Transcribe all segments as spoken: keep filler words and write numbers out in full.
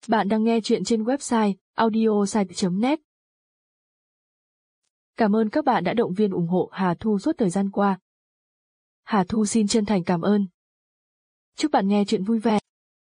Bạn đang nghe chuyện trên website audiosite chấm net. Cảm ơn các bạn đã động viên ủng hộ Hà Thu suốt thời gian qua. Hà Thu xin chân thành cảm ơn. Chúc bạn nghe chuyện vui vẻ.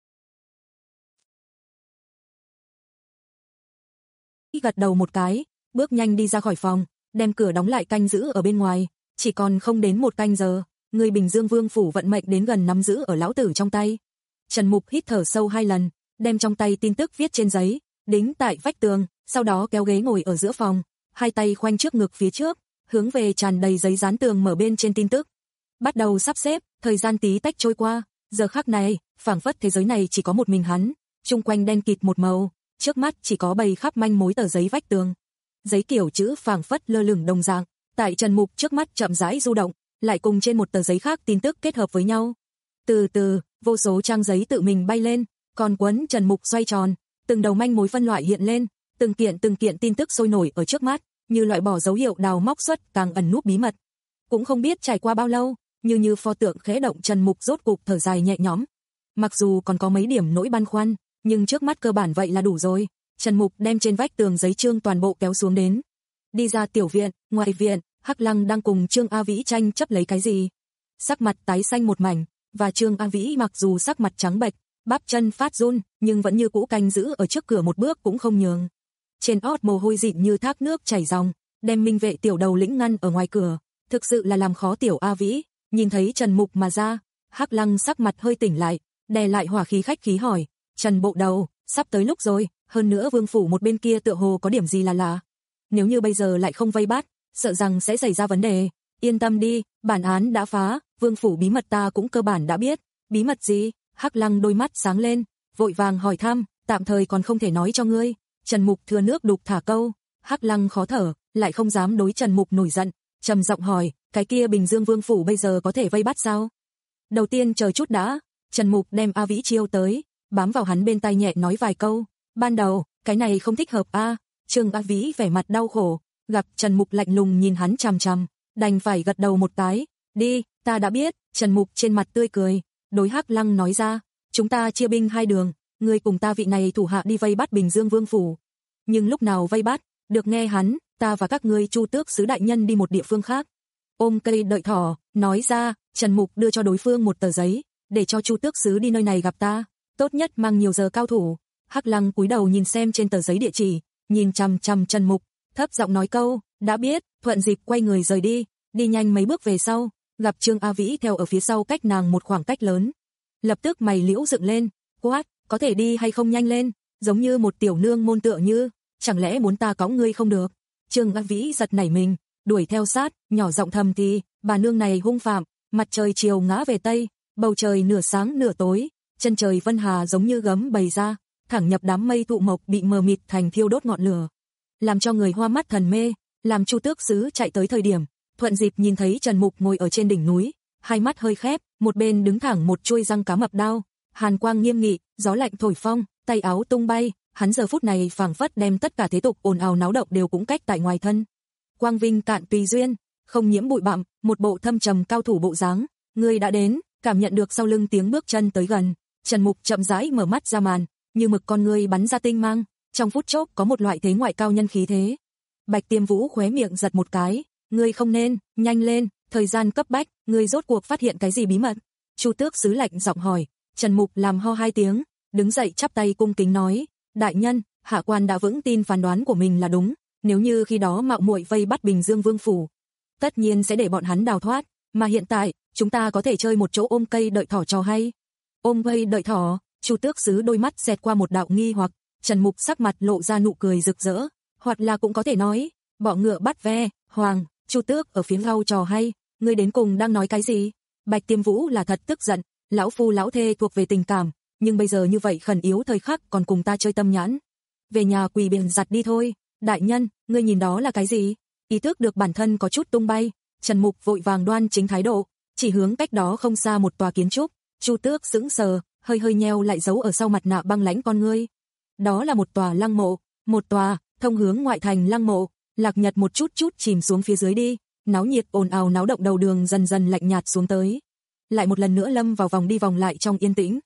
Gật đầu một cái, bước nhanh đi ra khỏi phòng, đem cửa đóng lại canh giữ ở bên ngoài. Chỉ còn không đến một canh giờ, người Bình Dương Vương phủ vận mệnh đến gần nắm giữ ở lão tử trong tay. Trần Mục hít thở sâu hai lần, đem trong tay tin tức viết trên giấy, đính tại vách tường, sau đó kéo ghế ngồi ở giữa phòng, hai tay khoanh trước ngực phía trước, hướng về tràn đầy giấy dán tường mở bên trên tin tức. Bắt đầu sắp xếp, thời gian tí tách trôi qua, giờ khắc này, phảng phất thế giới này chỉ có một mình hắn, chung quanh đen kịt một màu, trước mắt chỉ có bầy khắp manh mối tờ giấy vách tường. Giấy kiểu chữ phảng phất lơ lửng đồng dạng, tại Trần Mục trước mắt chậm rãi du động, lại cùng trên một tờ giấy khác tin tức kết hợp với nhau. Từ từ, vô số trang giấy tự mình bay lên, còn quấn Trần Mục xoay tròn, từng đầu manh mối phân loại hiện lên, từng kiện từng kiện tin tức sôi nổi ở trước mắt, như loại bỏ dấu hiệu đào móc xuất càng ẩn núp bí mật. Cũng không biết trải qua bao lâu, như như pho tượng khẽ động, Trần Mục rốt cục thở dài nhẹ nhõm. Mặc dù còn có mấy điểm nỗi băn khoăn, nhưng trước mắt cơ bản vậy là đủ rồi. Trần Mục đem trên vách tường giấy chương toàn bộ kéo xuống đến. Đi ra tiểu viện, ngoài viện, Hắc Lăng đang cùng Trương A Vĩ tranh chấp lấy cái gì. Sắc mặt tái xanh một mảnh, và Trương A Vĩ mặc dù sắc mặt trắng bệch, bắp chân phát run, nhưng vẫn như cũ canh giữ ở trước cửa một bước cũng không nhường. Trên ót mồ hôi dịn như thác nước chảy ròng, đem Minh Vệ tiểu đầu lĩnh ngăn ở ngoài cửa, thực sự là làm khó tiểu A Vĩ. Nhìn thấy Trần Mục mà ra, Hắc Lăng sắc mặt hơi tỉnh lại, đè lại hỏa khí khách khí hỏi, Trần bộ đầu, sắp tới lúc rồi, hơn nữa Vương phủ một bên kia tựa hồ có điểm gì là lạ. Nếu như bây giờ lại không vây bắt, sợ rằng sẽ xảy ra vấn đề. Yên tâm đi, bản án đã phá, Vương phủ bí mật ta cũng cơ bản đã biết. Bí mật gì? Hắc Lăng đôi mắt sáng lên, vội vàng hỏi thăm, tạm thời còn không thể nói cho ngươi. Trần Mục thừa nước đục thả câu. Hắc Lăng khó thở, lại không dám đối Trần Mục nổi giận, trầm giọng hỏi, cái kia Bình Dương Vương phủ bây giờ có thể vây bắt sao? Đầu tiên chờ chút đã. Trần Mục đem A Vĩ chiêu tới, bám vào hắn bên tai nhẹ nói vài câu. Ban đầu, cái này không thích hợp a. Trương A Vĩ vẻ mặt đau khổ, gặp Trần Mục lạnh lùng nhìn hắn chằm chằm, đành phải gật đầu một cái. Đi, ta đã biết. Trần Mục trên mặt tươi cười, đối Hắc Lăng nói ra, chúng ta chia binh hai đường, ngươi cùng ta vị này thủ hạ đi vây bắt Bình Dương Vương phủ. Nhưng lúc nào vây bắt, được nghe hắn, ta và các ngươi Chu Tước sứ đại nhân đi một địa phương khác. Ôm cây đợi thỏ, nói ra. Trần Mục đưa cho đối phương một tờ giấy, để cho Chu Tước sứ đi nơi này gặp ta, tốt nhất mang nhiều giờ cao thủ. Hắc Lăng cúi đầu nhìn xem trên tờ giấy địa chỉ, nhìn chằm chằm Trần Mục, thấp giọng nói câu, đã biết, thuận dịp quay người rời đi. Đi nhanh mấy bước về sau, gặp Trương A Vĩ theo ở phía sau cách nàng một khoảng cách lớn. Lập tức mày liễu dựng lên, quát, có thể đi hay không nhanh lên, giống như một tiểu nương môn tựa như, chẳng lẽ muốn ta cõng ngươi không được. Trương A Vĩ giật nảy mình, đuổi theo sát, nhỏ giọng thầm thì, bà nương này hung phạm. Mặt trời chiều ngã về tây, bầu trời nửa sáng nửa tối, chân trời vân hà giống như gấm bày ra, thẳng nhập đám mây thụ mộc bị mờ mịt thành thiêu đốt ngọn lửa, làm cho người hoa mắt thần mê. Làm Chu Tước sứ chạy tới thời điểm, thuận dịp nhìn thấy Trần Mục ngồi ở trên đỉnh núi, hai mắt hơi khép, một bên đứng thẳng một chuôi răng cá mập đao, hàn quang nghiêm nghị, gió lạnh thổi phong, tay áo tung bay, hắn giờ phút này phảng phất đem tất cả thế tục ồn ào náo động đều cũng cách tại ngoài thân. Quang vinh cạn tùy duyên, không nhiễm bụi bặm, một bộ thâm trầm cao thủ bộ dáng. Người đã đến. Cảm nhận được sau lưng tiếng bước chân tới gần, Trần Mục chậm rãi mở mắt ra màn, như mực con ngươi bắn ra tinh mang, trong phút chốc có một loại thế ngoại cao nhân khí thế. Bạch Tiêm Vũ khóe miệng giật một cái, ngươi không nên, nhanh lên, thời gian cấp bách, ngươi rốt cuộc phát hiện cái gì bí mật? Chu Tước sứ lạnh giọng hỏi. Trần Mục làm ho hai tiếng, đứng dậy chắp tay cung kính nói, đại nhân, hạ quan đã vững tin phán đoán của mình là đúng, nếu như khi đó mạo muội vây bắt Bình Dương Vương phủ, tất nhiên sẽ để bọn hắn đào thoát, mà hiện tại, chúng ta có thể chơi một chỗ ôm cây đợi thỏ trò hay. Ôm cây đợi thỏ? Chu Tước sứ đôi mắt xẹt qua một đạo nghi hoặc, Trần Mục sắc mặt lộ ra nụ cười rực rỡ, hoặc là cũng có thể nói, bọ ngựa bắt ve, hoàng. Chu Tước ở phía sau trò hay, ngươi đến cùng đang nói cái gì? Bạch Tiêm Vũ là thật tức giận, lão phu lão thê thuộc về tình cảm, nhưng bây giờ như vậy khẩn yếu thời khắc còn cùng ta chơi tâm nhãn. Về nhà quỳ biển giặt đi thôi. Đại nhân, ngươi nhìn đó là cái gì? Ý thức được bản thân có chút tung bay, Trần Mục vội vàng đoan chính thái độ, chỉ hướng cách đó không xa một tòa kiến trúc. Chu Tước sững sờ, hơi hơi nheo lại giấu ở sau mặt nạ băng lãnh con ngươi. Đó là một tòa lăng mộ, một tòa thông hướng ngoại thành lăng mộ. Lạc Nhật một chút chút chìm xuống phía dưới đi, náo nhiệt ồn ào náo động đầu đường dần dần lạnh nhạt xuống tới, lại một lần nữa lâm vào vòng đi vòng lại trong yên tĩnh.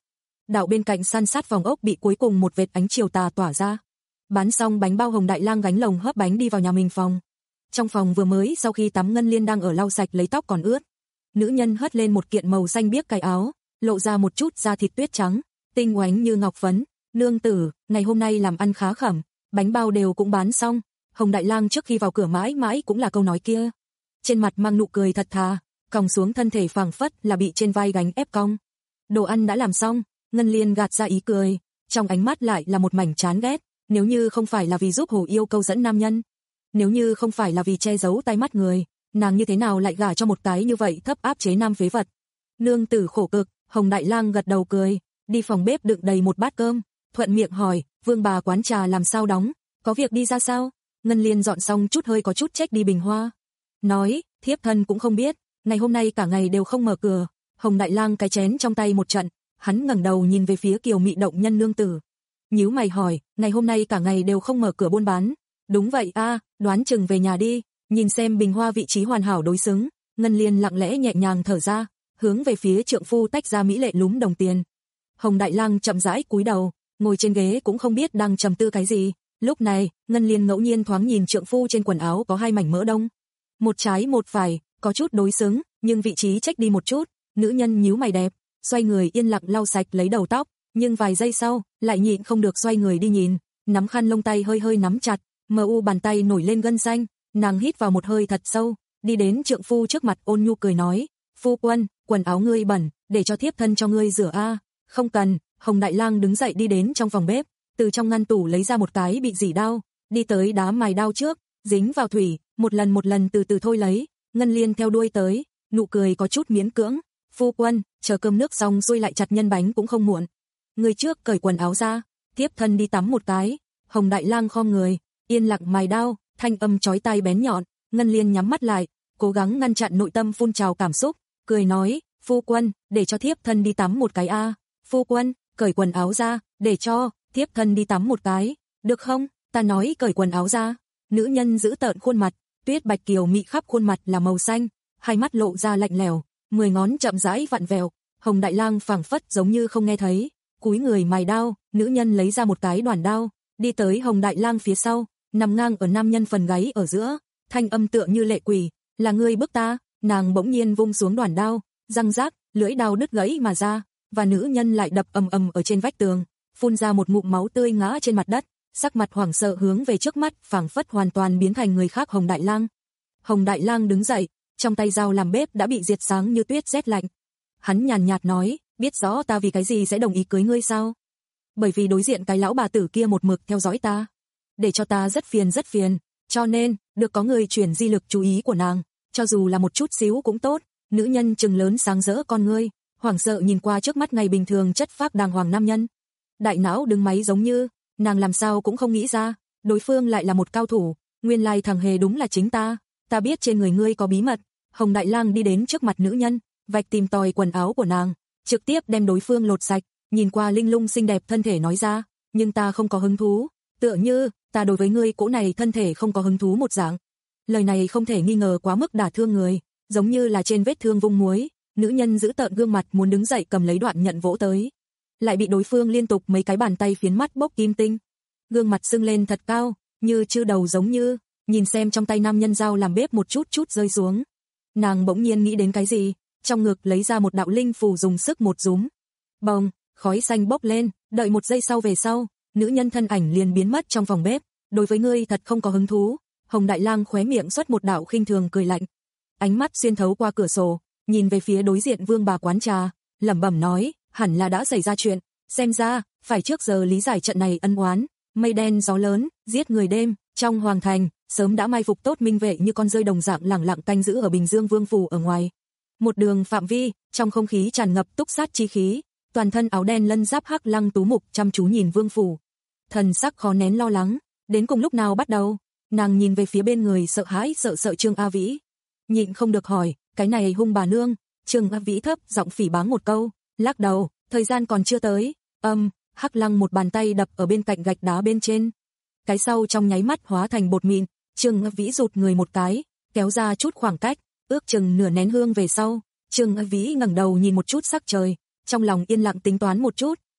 đạo bên cạnh san sát vòng ốc bị cuối cùng một vệt ánh chiều tà tỏa ra. Bán xong bánh bao, Hồng Đại Lang gánh lồng hấp bánh đi vào nhà mình phòng. Trong phòng vừa mới sau khi tắm, Ngân Liên đang ở lau sạch lấy tóc còn ướt. Nữ nhân hất lên một kiện màu xanh biếc cái áo, lộ ra một chút da thịt tuyết trắng, tinh oánh như ngọc phấn. Nương tử, ngày hôm nay làm ăn khá khẩm, bánh bao đều cũng bán xong. Hồng Đại Lang trước khi vào cửa mãi mãi cũng là câu nói kia. Trên mặt mang nụ cười thật thà, còng xuống thân thể phảng phất là bị trên vai gánh ép cong. Đồ ăn đã làm xong, Ngân Liên gạt ra ý cười, trong ánh mắt lại là một mảnh chán ghét. Nếu như không phải là vì giúp Hồ Yêu câu dẫn nam nhân, nếu như không phải là vì che giấu tai mắt người, nàng như thế nào lại gả cho một cái như vậy thấp áp chế nam phế vật. Nương tử khổ cực. Hồng Đại Lang gật đầu cười, đi phòng bếp đựng đầy một bát cơm, thuận miệng hỏi, Vương bà quán trà làm sao đóng, có việc đi ra sao? Ngân Liên dọn xong chút hơi có chút trách đi bình hoa, nói, thiếp thân cũng không biết, ngày hôm nay cả ngày đều không mở cửa. Hồng Đại Lang cái chén trong tay một trận, hắn ngẩng đầu nhìn về phía kiều mị động nhân nương tử, nhíu mày hỏi, ngày hôm nay cả ngày đều không mở cửa buôn bán? Đúng vậy a, đoán chừng về nhà đi. Nhìn xem bình hoa vị trí hoàn hảo đối xứng, Ngân Liên lặng lẽ nhẹ nhàng thở ra, hướng về phía trượng phu tách ra mỹ lệ lúm đồng tiền. Hồng Đại Lang chậm rãi cúi đầu, ngồi trên ghế cũng không biết đang trầm tư cái gì. Lúc này, Ngân Liên ngẫu nhiên thoáng nhìn trượng phu trên quần áo có hai mảnh mỡ đông, một trái một phải, có chút đối xứng, nhưng vị trí chếch đi một chút. Nữ nhân nhíu mày đẹp, xoay người yên lặng lau sạch lấy đầu tóc, nhưng vài giây sau, lại nhịn không được xoay người đi nhìn, nắm khăn lông tay hơi hơi nắm chặt, mờ u bàn tay nổi lên gân xanh, nàng hít vào một hơi thật sâu, đi đến trượng phu trước mặt ôn nhu cười nói, phu quân, quần áo ngươi bẩn, để cho thiếp thân cho ngươi rửa a. Không cần. Hồng Đại Lang đứng dậy đi đến trong phòng bếp, từ trong ngăn tủ lấy ra một cái bị dỉ đao, đi tới đá mài đao trước, dính vào thủy, một lần một lần từ từ thôi lấy. Ngân Liên theo đuôi tới, nụ cười có chút miễn cưỡng, phu quân, chờ cơm nước xong xuôi lại chặt nhân bánh cũng không muộn. Người trước cởi quần áo ra, thiếp thân đi tắm một cái. Hồng Đại Lang khom người, yên lặng mài đao, thanh âm chói tai bén nhọn. Ngân Liên nhắm mắt lại, cố gắng ngăn chặn nội tâm phun trào cảm xúc, cười nói, phu quân, để cho thiếp thân đi tắm một cái a. Phu quân, cởi quần áo ra, để cho thiếp thân đi tắm một cái, được không? Ta nói cởi quần áo ra. Nữ nhân giữ tợn khuôn mặt, tuyết bạch kiều mị khắp khuôn mặt là màu xanh, hai mắt lộ ra lạnh lẽo, mười ngón chậm rãi vặn vẹo. Hồng Đại Lang phảng phất giống như không nghe thấy, cúi người mài đao. Nữ nhân lấy ra một cái đoản đao, đi tới Hồng Đại Lang phía sau, nằm ngang ở nam nhân phần gáy ở giữa, thanh âm tựa như lệ quỷ, là ngươi bức ta. Nàng bỗng nhiên vung xuống đoản đao, răng rác, lưỡi đao đứt gãy mà ra, và nữ nhân lại đập ầm ầm ở trên vách tường, phun ra một ngụm máu tươi ngã trên mặt đất, sắc mặt hoảng sợ hướng về trước mắt, phảng phất hoàn toàn biến thành người khác. Hồng Đại Lang. Hồng Đại Lang đứng dậy, trong tay dao làm bếp đã bị diệt sáng như tuyết rét lạnh. Hắn nhàn nhạt nói, biết rõ ta vì cái gì sẽ đồng ý cưới ngươi sao? Bởi vì đối diện cái lão bà tử kia một mực theo dõi ta, để cho ta rất phiền rất phiền, cho nên, được có người chuyển di lực chú ý của nàng, cho dù là một chút xíu cũng tốt. Nữ nhân trừng lớn sáng rỡ con ngươi, hoảng sợ nhìn qua trước mắt ngày bình thường chất phác đàng hoàng nam nhân. Đại não đứng máy giống như, nàng làm sao cũng không nghĩ ra, đối phương lại là một cao thủ, nguyên lai thằng hề đúng là chính ta, ta biết trên người ngươi có bí mật. Hồng Đại Lang đi đến trước mặt nữ nhân, vạch tìm tòi quần áo của nàng, trực tiếp đem đối phương lột sạch, nhìn qua linh lung xinh đẹp thân thể nói ra, nhưng ta không có hứng thú, tựa như, ta đối với ngươi cỗ này thân thể không có hứng thú một dạng. Lời này không thể nghi ngờ quá mức đả thương người, giống như là trên vết thương vung muối. Nữ nhân giữ tợn gương mặt muốn đứng dậy cầm lấy đoạn nhận vỗ tới, lại bị đối phương liên tục mấy cái bàn tay phiến mắt bốc kim tinh, gương mặt sưng lên thật cao, như chư đầu giống như, nhìn xem trong tay nam nhân dao làm bếp một chút chút rơi xuống. Nàng bỗng nhiên nghĩ đến cái gì, trong ngực lấy ra một đạo linh phù dùng sức một rúm, bồng, khói xanh bốc lên, đợi một giây sau về sau, nữ nhân thân ảnh liền biến mất trong phòng bếp. Đối với ngươi thật không có hứng thú. Hồng Đại Lang khóe miệng xuất một đạo khinh thường cười lạnh, ánh mắt xuyên thấu qua cửa sổ, nhìn về phía đối diện Vương bà quán trà, lẩm bẩm nói, hẳn là đã xảy ra chuyện, xem ra phải trước giờ lý giải trận này ân oán. Mây đen gió lớn, giết người đêm, trong hoàng thành sớm đã mai phục tốt minh vệ như con rơi đồng dạng lẳng lặng canh giữ ở Bình Dương Vương phủ ở ngoài. Một đường phạm vi, trong không khí tràn ngập túc sát chi khí, toàn thân áo đen lân giáp hắc Lăng Tú Mục chăm chú nhìn Vương phủ, thần sắc khó nén lo lắng. Đến cùng lúc nào bắt đầu? Nàng nhìn về phía bên người sợ hãi sợ sợ Trương A Vĩ, nhịn không được hỏi, cái này hung bà nương. Trương A Vĩ thấp giọng phỉ báng một câu, lắc đầu, thời gian còn chưa tới. Âm, hắc Lăng một bàn tay đập ở bên cạnh gạch đá bên trên, cái sau trong nháy mắt hóa thành bột mịn. Trương A Vĩ rụt người một cái, kéo ra chút khoảng cách, ước chừng nửa nén hương về sau, Trương A Vĩ ngẩng đầu nhìn một chút sắc trời, trong lòng yên lặng tính toán một chút,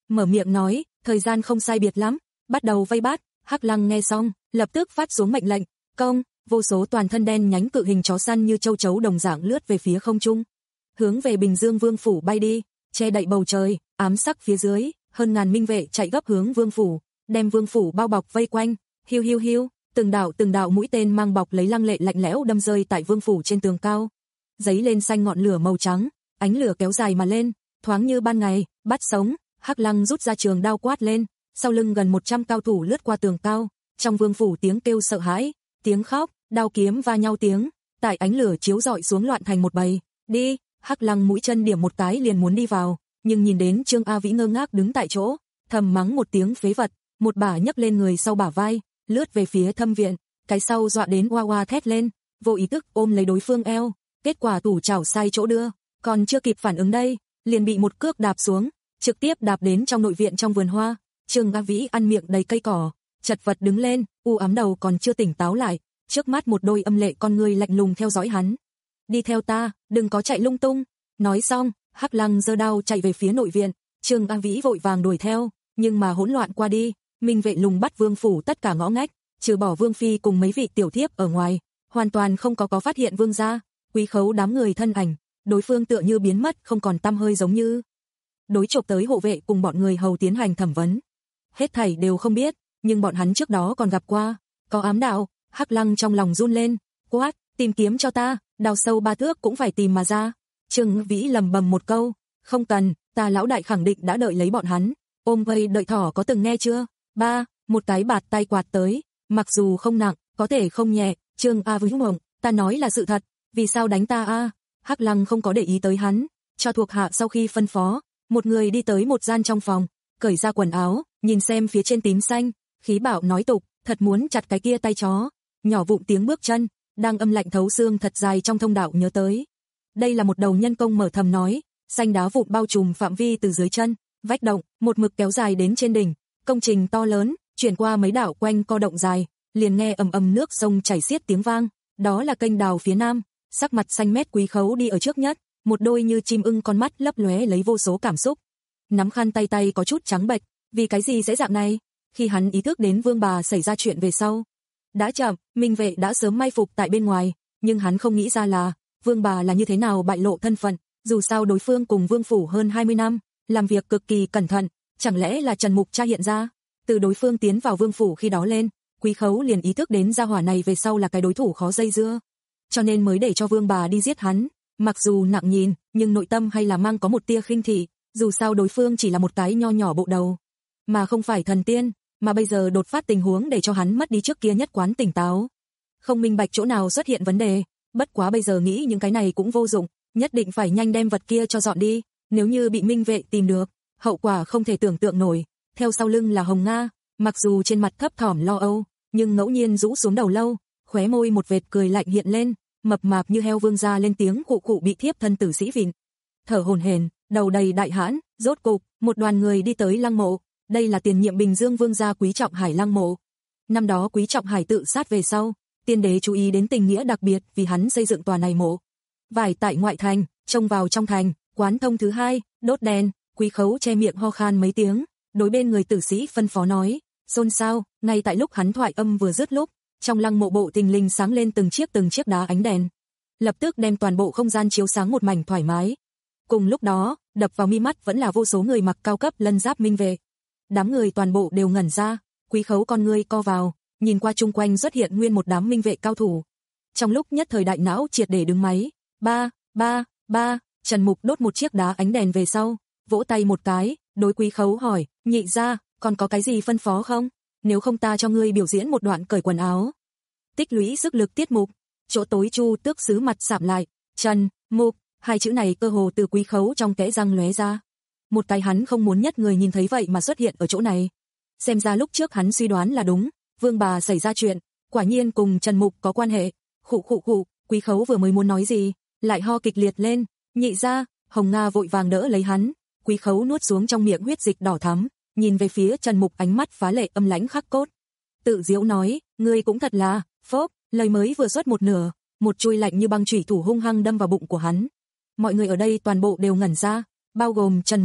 mở miệng nói, thời gian không sai biệt lắm, bắt đầu vây bắt. Hắc Lăng nghe xong, lập tức phát xuống mệnh lệnh, công, vô số toàn thân đen nhánh cự hình chó săn như châu chấu đồng dạng lướt về phía không trung, hướng về Bình Dương Vương phủ bay đi, che đậy bầu trời, ám sắc phía dưới, hơn ngàn minh vệ chạy gấp hướng Vương phủ, đem Vương phủ bao bọc vây quanh, hiu hiu hiu, từng đạo từng đạo mũi tên mang bọc lấy lăng lệ lạnh lẽo đâm rơi tại Vương phủ trên tường cao, giấy lên xanh ngọn lửa màu trắng, ánh lửa kéo dài mà lên, thoáng như ban ngày, bắt sống. Hắc Lăng rút ra trường đao quát lên, sau lưng gần một trăm cao thủ lướt qua tường cao, trong Vương phủ tiếng kêu sợ hãi, tiếng khóc, đao kiếm va nhau tiếng, tại ánh lửa chiếu rọi xuống loạn thành một bầy. Đi, Hắc Lăng mũi chân điểm một cái liền muốn đi vào, nhưng nhìn đến Trương A Vĩ ngơ ngác đứng tại chỗ, thầm mắng một tiếng phế vật, một bả nhấc lên người sau bả vai, lướt về phía Thâm viện, cái sau dọa đến oa oa thét lên, vô ý thức ôm lấy đối phương eo, kết quả tủ chảo sai chỗ đưa, còn chưa kịp phản ứng đây, liền bị một cước đạp xuống, trực tiếp đạp đến trong nội viện trong vườn hoa. Trương A Vĩ ăn miệng đầy cây cỏ, chật vật đứng lên, u ám đầu còn chưa tỉnh táo lại, trước mắt một đôi âm lệ con người lạnh lùng theo dõi hắn. Đi theo ta, đừng có chạy lung tung. Nói xong, Hắc Lăng giơ đao chạy về phía nội viện, Trương A Vĩ vội vàng đuổi theo, nhưng mà hỗn loạn qua đi, minh vệ lùng bắt Vương phủ tất cả ngõ ngách, trừ bỏ Vương phi cùng mấy vị tiểu thiếp ở ngoài, hoàn toàn không có có phát hiện Vương gia. Quý Khấu đám người thân ảnh, đối phương tựa như biến mất không còn tăm hơi giống như. Đối chộp tới hộ vệ cùng bọn người hầu tiến hành thẩm vấn. Hết thảy đều không biết, nhưng bọn hắn trước đó còn gặp qua, có ám đạo. Hắc Lăng trong lòng run lên, quát, tìm kiếm cho ta, đào sâu ba thước cũng phải tìm mà ra. Trương Vĩ lầm bầm một câu, không cần, ta lão đại khẳng định đã đợi lấy bọn hắn. Ôm vây đợi thỏ có từng nghe chưa? Ba, một cái bạt tay quạt tới, mặc dù không nặng, có thể không nhẹ. Trương A Vĩ ngộng, ta nói là sự thật, vì sao đánh ta a? Hắc Lăng không có để ý tới hắn, cho thuộc hạ sau khi phân phó, một người đi tới một gian trong phòng, cởi ra quần áo, nhìn xem phía trên tím xanh, khí bạo nói tục, thật muốn chặt cái kia tay chó. Nhỏ vụn tiếng bước chân, đang âm lạnh thấu xương thật dài trong thông đạo nhớ tới. Đây là một đầu nhân công mở thầm nói, xanh đá vụn bao trùm phạm vi từ dưới chân, vách động, một mực kéo dài đến trên đỉnh, công trình to lớn, chuyển qua mấy đảo quanh co động dài, liền nghe ầm ầm nước sông chảy xiết tiếng vang, đó là kênh đào phía nam, sắc mặt xanh mét Quý Khấu đi ở trước nhất, một đôi như chim ưng con mắt lấp lóe lấy vô số cảm xúc. Nắm khăn tay tay có chút trắng bệch, vì cái gì sẽ dạng này? Khi hắn ý thức đến Vương bà xảy ra chuyện về sau, đã chậm, minh vệ đã sớm mai phục tại bên ngoài, nhưng hắn không nghĩ ra là Vương bà là như thế nào bại lộ thân phận, dù sao đối phương cùng Vương phủ hơn hai mươi năm, làm việc cực kỳ cẩn thận, chẳng lẽ là Trần Mục tra hiện ra? Từ đối phương tiến vào Vương phủ khi đó lên, Quý Khấu liền ý thức đến gia hỏa này về sau là cái đối thủ khó dây dưa, cho nên mới để cho Vương bà đi giết hắn, mặc dù nặng nhìn, nhưng nội tâm hay là mang có một tia khinh thị, dù sao đối phương chỉ là một cái nho nhỏ bộ đầu, mà không phải thần tiên, mà bây giờ đột phát tình huống để cho hắn mất đi trước kia nhất quán tỉnh táo. Không minh bạch chỗ nào xuất hiện vấn đề, bất quá bây giờ nghĩ những cái này cũng vô dụng, nhất định phải nhanh đem vật kia cho dọn đi, nếu như bị minh vệ tìm được, hậu quả không thể tưởng tượng nổi. Theo sau lưng là Hồng Nga, mặc dù trên mặt thấp thỏm lo âu, nhưng ngẫu nhiên rũ xuống đầu lâu, khóe môi một vệt cười lạnh hiện lên, mập mạp như heo Vương gia lên tiếng khụ khụ bị thiếp thân tử sĩ vịn. Thở hổn hển, đầu đầy đại hãn, rốt cục, một đoàn người đi tới lăng mộ, đây là tiền nhiệm Bình Dương Vương gia Quý Trọng Hải lăng mộ. Năm đó Quý Trọng Hải tự sát về sau, tiên đế chú ý đến tình nghĩa đặc biệt vì hắn xây dựng tòa này mộ. Vải tại ngoại thành, trông vào trong thành, quán thông thứ hai, đốt đèn, Quý Khấu che miệng ho khan mấy tiếng, đối bên người tử sĩ phân phó nói, xôn xao, ngay tại lúc hắn thoại âm vừa dứt lúc, trong lăng mộ bộ tình linh sáng lên từng chiếc từng chiếc đá ánh đèn, lập tức đem toàn bộ không gian chiếu sáng một mảnh thoải mái. Cùng lúc đó, đập vào mi mắt vẫn là vô số người mặc cao cấp lân giáp minh vệ. Đám người toàn bộ đều ngẩn ra, Quý Khấu con ngươi co vào, nhìn qua chung quanh xuất hiện nguyên một đám minh vệ cao thủ. Trong lúc nhất thời đại não triệt để đứng máy, ba, ba, ba, Trần Mục đốt một chiếc đá ánh đèn về sau, vỗ tay một cái, đối Quý Khấu hỏi, nhị gia, còn có cái gì phân phó không? Nếu không ta cho ngươi biểu diễn một đoạn cởi quần áo. Tích lũy sức lực tiết mục, chỗ tối Chu Tước Sứ mặt sạm lại, Trần Mục, hai chữ này cơ hồ từ Quý Khấu trong kẽ răng lóe ra. Một cái hắn không muốn nhất người nhìn thấy vậy mà xuất hiện ở chỗ này. Xem ra lúc trước hắn suy đoán là đúng, Vương bà xảy ra chuyện, quả nhiên cùng Trần Mục có quan hệ. Khụ khụ khụ, Quý Khấu vừa mới muốn nói gì, lại ho kịch liệt lên, nhị gia, Hồng Nga vội vàng đỡ lấy hắn, Quý Khấu nuốt xuống trong miệng huyết dịch đỏ thắm, nhìn về phía Trần Mục ánh mắt phá lệ âm lãnh khắc cốt. Tự giễu nói, ngươi cũng thật là, phốp, lời mới vừa xuất một nửa, một chuôi lạnh như băng chủy thủ hung hăng đâm vào bụng của hắn. Mọi người ở đây toàn bộ đều ngẩn ra, bao gồm Trần Mục,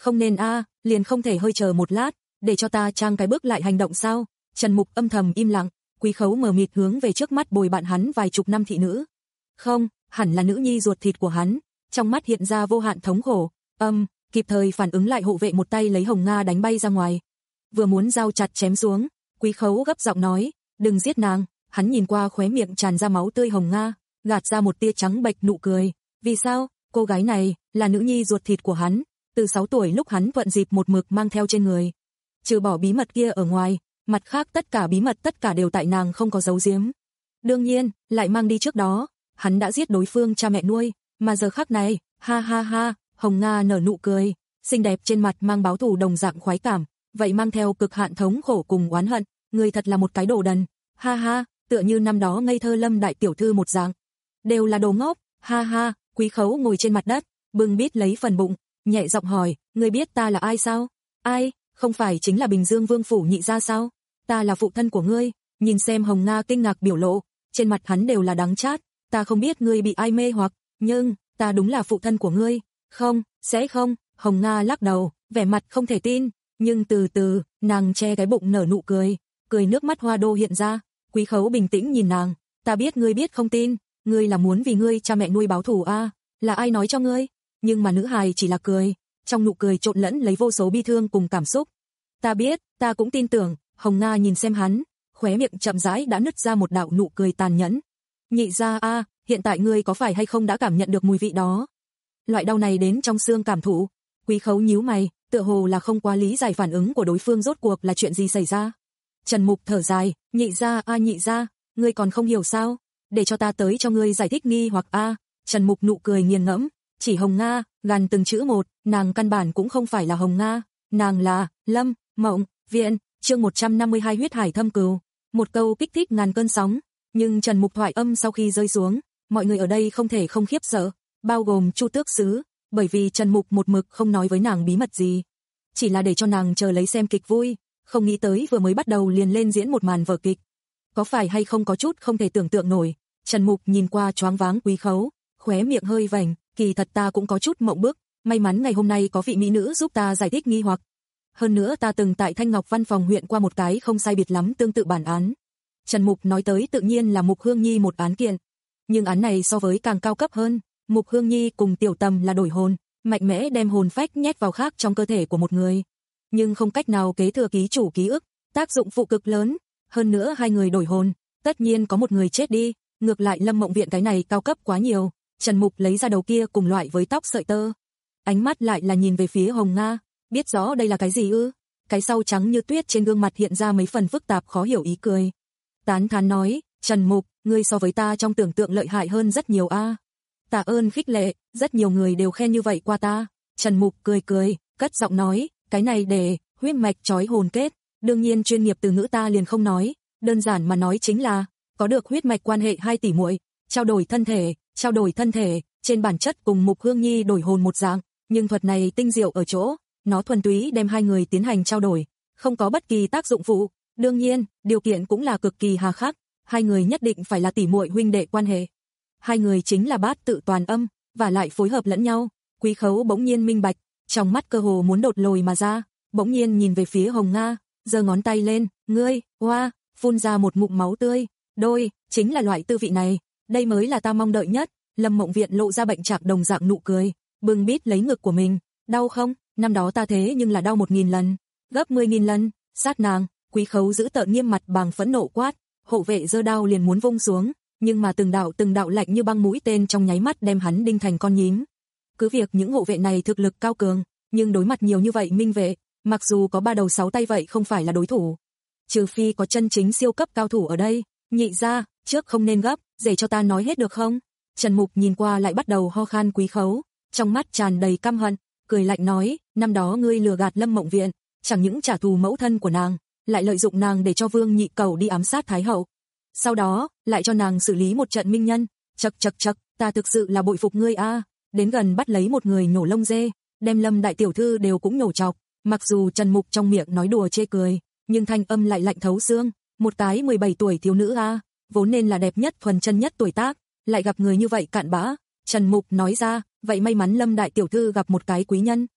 Không nên a, liền không thể hơi chờ một lát, để cho ta trang cái bước lại hành động sao? Trần Mục âm thầm im lặng, Quý Khấu mờ mịt hướng về trước mắt bồi bạn hắn vài chục năm thị nữ. Không, hẳn là nữ nhi ruột thịt của hắn, trong mắt hiện ra vô hạn thống khổ. Âm, kịp thời phản ứng lại hộ vệ một tay lấy Hồng Nga đánh bay ra ngoài. Vừa muốn dao chặt chém xuống, Quý Khấu gấp giọng nói, đừng giết nàng. Hắn nhìn qua khóe miệng tràn ra máu tươi Hồng Nga, gạt ra một tia trắng bệch nụ cười. Vì sao? Cô gái này là nữ nhi ruột thịt của hắn, từ sáu tuổi lúc hắn thuận dịp một mực mang theo trên người. Trừ bỏ bí mật kia ở ngoài, mặt khác tất cả bí mật tất cả đều tại nàng không có giấu giếm. Đương nhiên, lại mang đi trước đó, hắn đã giết đối phương cha mẹ nuôi, mà giờ khắc này, ha ha ha, Hồng Nga nở nụ cười, xinh đẹp trên mặt mang báo thù đồng dạng khoái cảm, vậy mang theo cực hạn thống khổ cùng oán hận, người thật là một cái đồ đần. Ha ha, tựa như năm đó ngây thơ Lâm đại tiểu thư một dạng. Đều là đồ ngốc, ha ha. Quý Khấu ngồi trên mặt đất, bưng bít lấy phần bụng, nhẹ giọng hỏi, ngươi biết ta là ai sao? Ai, không phải chính là Bình Dương Vương phủ Nhị gia sao? Ta là phụ thân của ngươi. Nhìn xem Hồng Nga kinh ngạc biểu lộ, trên mặt hắn đều là đắng chát. Ta không biết ngươi bị ai mê hoặc, nhưng ta đúng là phụ thân của ngươi. Không, sẽ không. Hồng Nga lắc đầu, vẻ mặt không thể tin, nhưng từ từ, nàng che cái bụng nở nụ cười, cười nước mắt hoa đô hiện ra. Quý Khấu bình tĩnh nhìn nàng, ta biết ngươi biết không tin, ngươi là muốn vì ngươi cha mẹ nuôi báo thù a, à? Là ai nói cho ngươi? Nhưng mà nữ hài chỉ là cười, trong nụ cười trộn lẫn lấy vô số bi thương cùng cảm xúc. Ta biết, ta cũng tin tưởng. Hồng Nga nhìn xem hắn, khóe miệng chậm rãi đã nứt ra một đạo nụ cười tàn nhẫn. Nhị gia a, à, hiện tại ngươi có phải hay không đã cảm nhận được mùi vị đó? Loại đau này đến trong xương cảm thụ. Quý Khấu nhíu mày, tựa hồ là không quá lý giải phản ứng của đối phương rốt cuộc là chuyện gì xảy ra. Trần Mục thở dài, nhị gia a à, nhị gia, ngươi còn không hiểu sao? Để cho ta tới cho ngươi giải thích nghi hoặc a. À. Trần Mục nụ cười nghiền ngẫm, chỉ Hồng Nga, gằn từng chữ một, nàng căn bản cũng không phải là Hồng Nga, nàng là Lâm Mộng Viện. Chương một trăm năm mươi hai huyết hải thâm cừu. Một câu kích thích ngàn cơn sóng, nhưng Trần Mục thoại âm sau khi rơi xuống, mọi người ở đây không thể không khiếp sợ, bao gồm Chu Tước Sứ, bởi vì Trần Mục một mực không nói với nàng bí mật gì, chỉ là để cho nàng chờ lấy xem kịch vui, không nghĩ tới vừa mới bắt đầu liền lên diễn một màn vở kịch. Có phải hay không có chút không thể tưởng tượng nổi. Trần Mục nhìn qua choáng váng Quý Khấu, khóe miệng hơi vành, kỳ thật ta cũng có chút mộng bức, may mắn ngày hôm nay có vị mỹ nữ giúp ta giải thích nghi hoặc. Hơn nữa ta từng tại Thanh Ngọc văn phòng huyện qua một cái không sai biệt lắm tương tự bản án. Trần Mục nói tới tự nhiên là Mục Hương Nhi một án kiện, nhưng án này so với càng cao cấp hơn, Mục Hương Nhi cùng Tiểu Tầm là đổi hồn, mạnh mẽ đem hồn phách nhét vào khác trong cơ thể của một người, nhưng không cách nào kế thừa ký chủ ký ức, tác dụng phụ cực lớn. Hơn nữa hai người đổi hồn, tất nhiên có một người chết đi, ngược lại Lâm Mộng Viện cái này cao cấp quá nhiều. Trần Mục lấy ra đầu kia cùng loại với tóc sợi tơ, ánh mắt lại là nhìn về phía Hồng Nga, biết rõ đây là cái gì ư? Cái sau trắng như tuyết trên gương mặt hiện ra mấy phần phức tạp khó hiểu ý cười. Tán thán nói, Trần Mục, ngươi so với ta trong tưởng tượng lợi hại hơn rất nhiều a. À. Tạ ơn khích lệ, rất nhiều người đều khen như vậy qua ta. Trần Mục cười cười, cất giọng nói, cái này để huyết mạch trói hồn kết, đương nhiên chuyên nghiệp từ ngữ ta liền không nói, đơn giản mà nói chính là có được huyết mạch quan hệ hai tỷ muội, trao đổi thân thể, trao đổi thân thể, trên bản chất cùng Mục Hương Nhi đổi hồn một dạng, nhưng thuật này tinh diệu ở chỗ, nó thuần túy đem hai người tiến hành trao đổi, không có bất kỳ tác dụng phụ. Đương nhiên, điều kiện cũng là cực kỳ hà khắc, hai người nhất định phải là tỷ muội huynh đệ quan hệ. Hai người chính là bát tự toàn âm, và lại phối hợp lẫn nhau. Quý Khấu bỗng nhiên minh bạch, trong mắt cơ hồ muốn đột lồi mà ra, bỗng nhiên nhìn về phía Hồng Nga, giơ ngón tay lên, ngươi, hoa, phun ra một ngụm máu tươi, đôi, chính là loại tư vị này, đây mới là ta mong đợi nhất. Lâm Mộng Viện lộ ra bệnh trạc đồng dạng nụ cười, bưng bít lấy ngực của mình, đau không? Năm đó ta thế nhưng là đau một nghìn lần, gấp mười nghìn lần, sát nàng. Quý Khấu giữ tợn nghiêm mặt bằng phẫn nộ quát, hộ vệ giơ đao liền muốn vung xuống, nhưng mà từng đạo từng đạo lạnh như băng mũi tên trong nháy mắt đem hắn đinh thành con nhím. Cứ việc những hộ vệ này thực lực cao cường, nhưng đối mặt nhiều như vậy minh vệ, mặc dù có ba đầu sáu tay vậy không phải là đối thủ. Trừ phi có chân chính siêu cấp cao thủ ở đây. Nhị gia, trước không nên gấp, để cho ta nói hết được không? Trần Mục nhìn qua lại bắt đầu ho khan Quý Khấu, trong mắt tràn đầy căm hận, cười lạnh nói, năm đó ngươi lừa gạt Lâm Mộng Viện, chẳng những trả thù mẫu thân của nàng, lại lợi dụng nàng để cho Vương Nhị Cầu đi ám sát Thái hậu. Sau đó, lại cho nàng xử lý một trận minh nhân, chậc chậc chậc, ta thực sự là bội phục ngươi a. À. Đến gần bắt lấy một người nhổ lông dê, đem Lâm đại tiểu thư đều cũng nhổ chọc, mặc dù Trần Mục trong miệng nói đùa chê cười, nhưng thanh âm lại lạnh thấu xương, một cái mười bảy tuổi thiếu nữ a, à, vốn nên là đẹp nhất thuần chân nhất tuổi tác, lại gặp người như vậy cạn bã. Trần Mục nói ra, vậy may mắn Lâm đại tiểu thư gặp một cái quý nhân.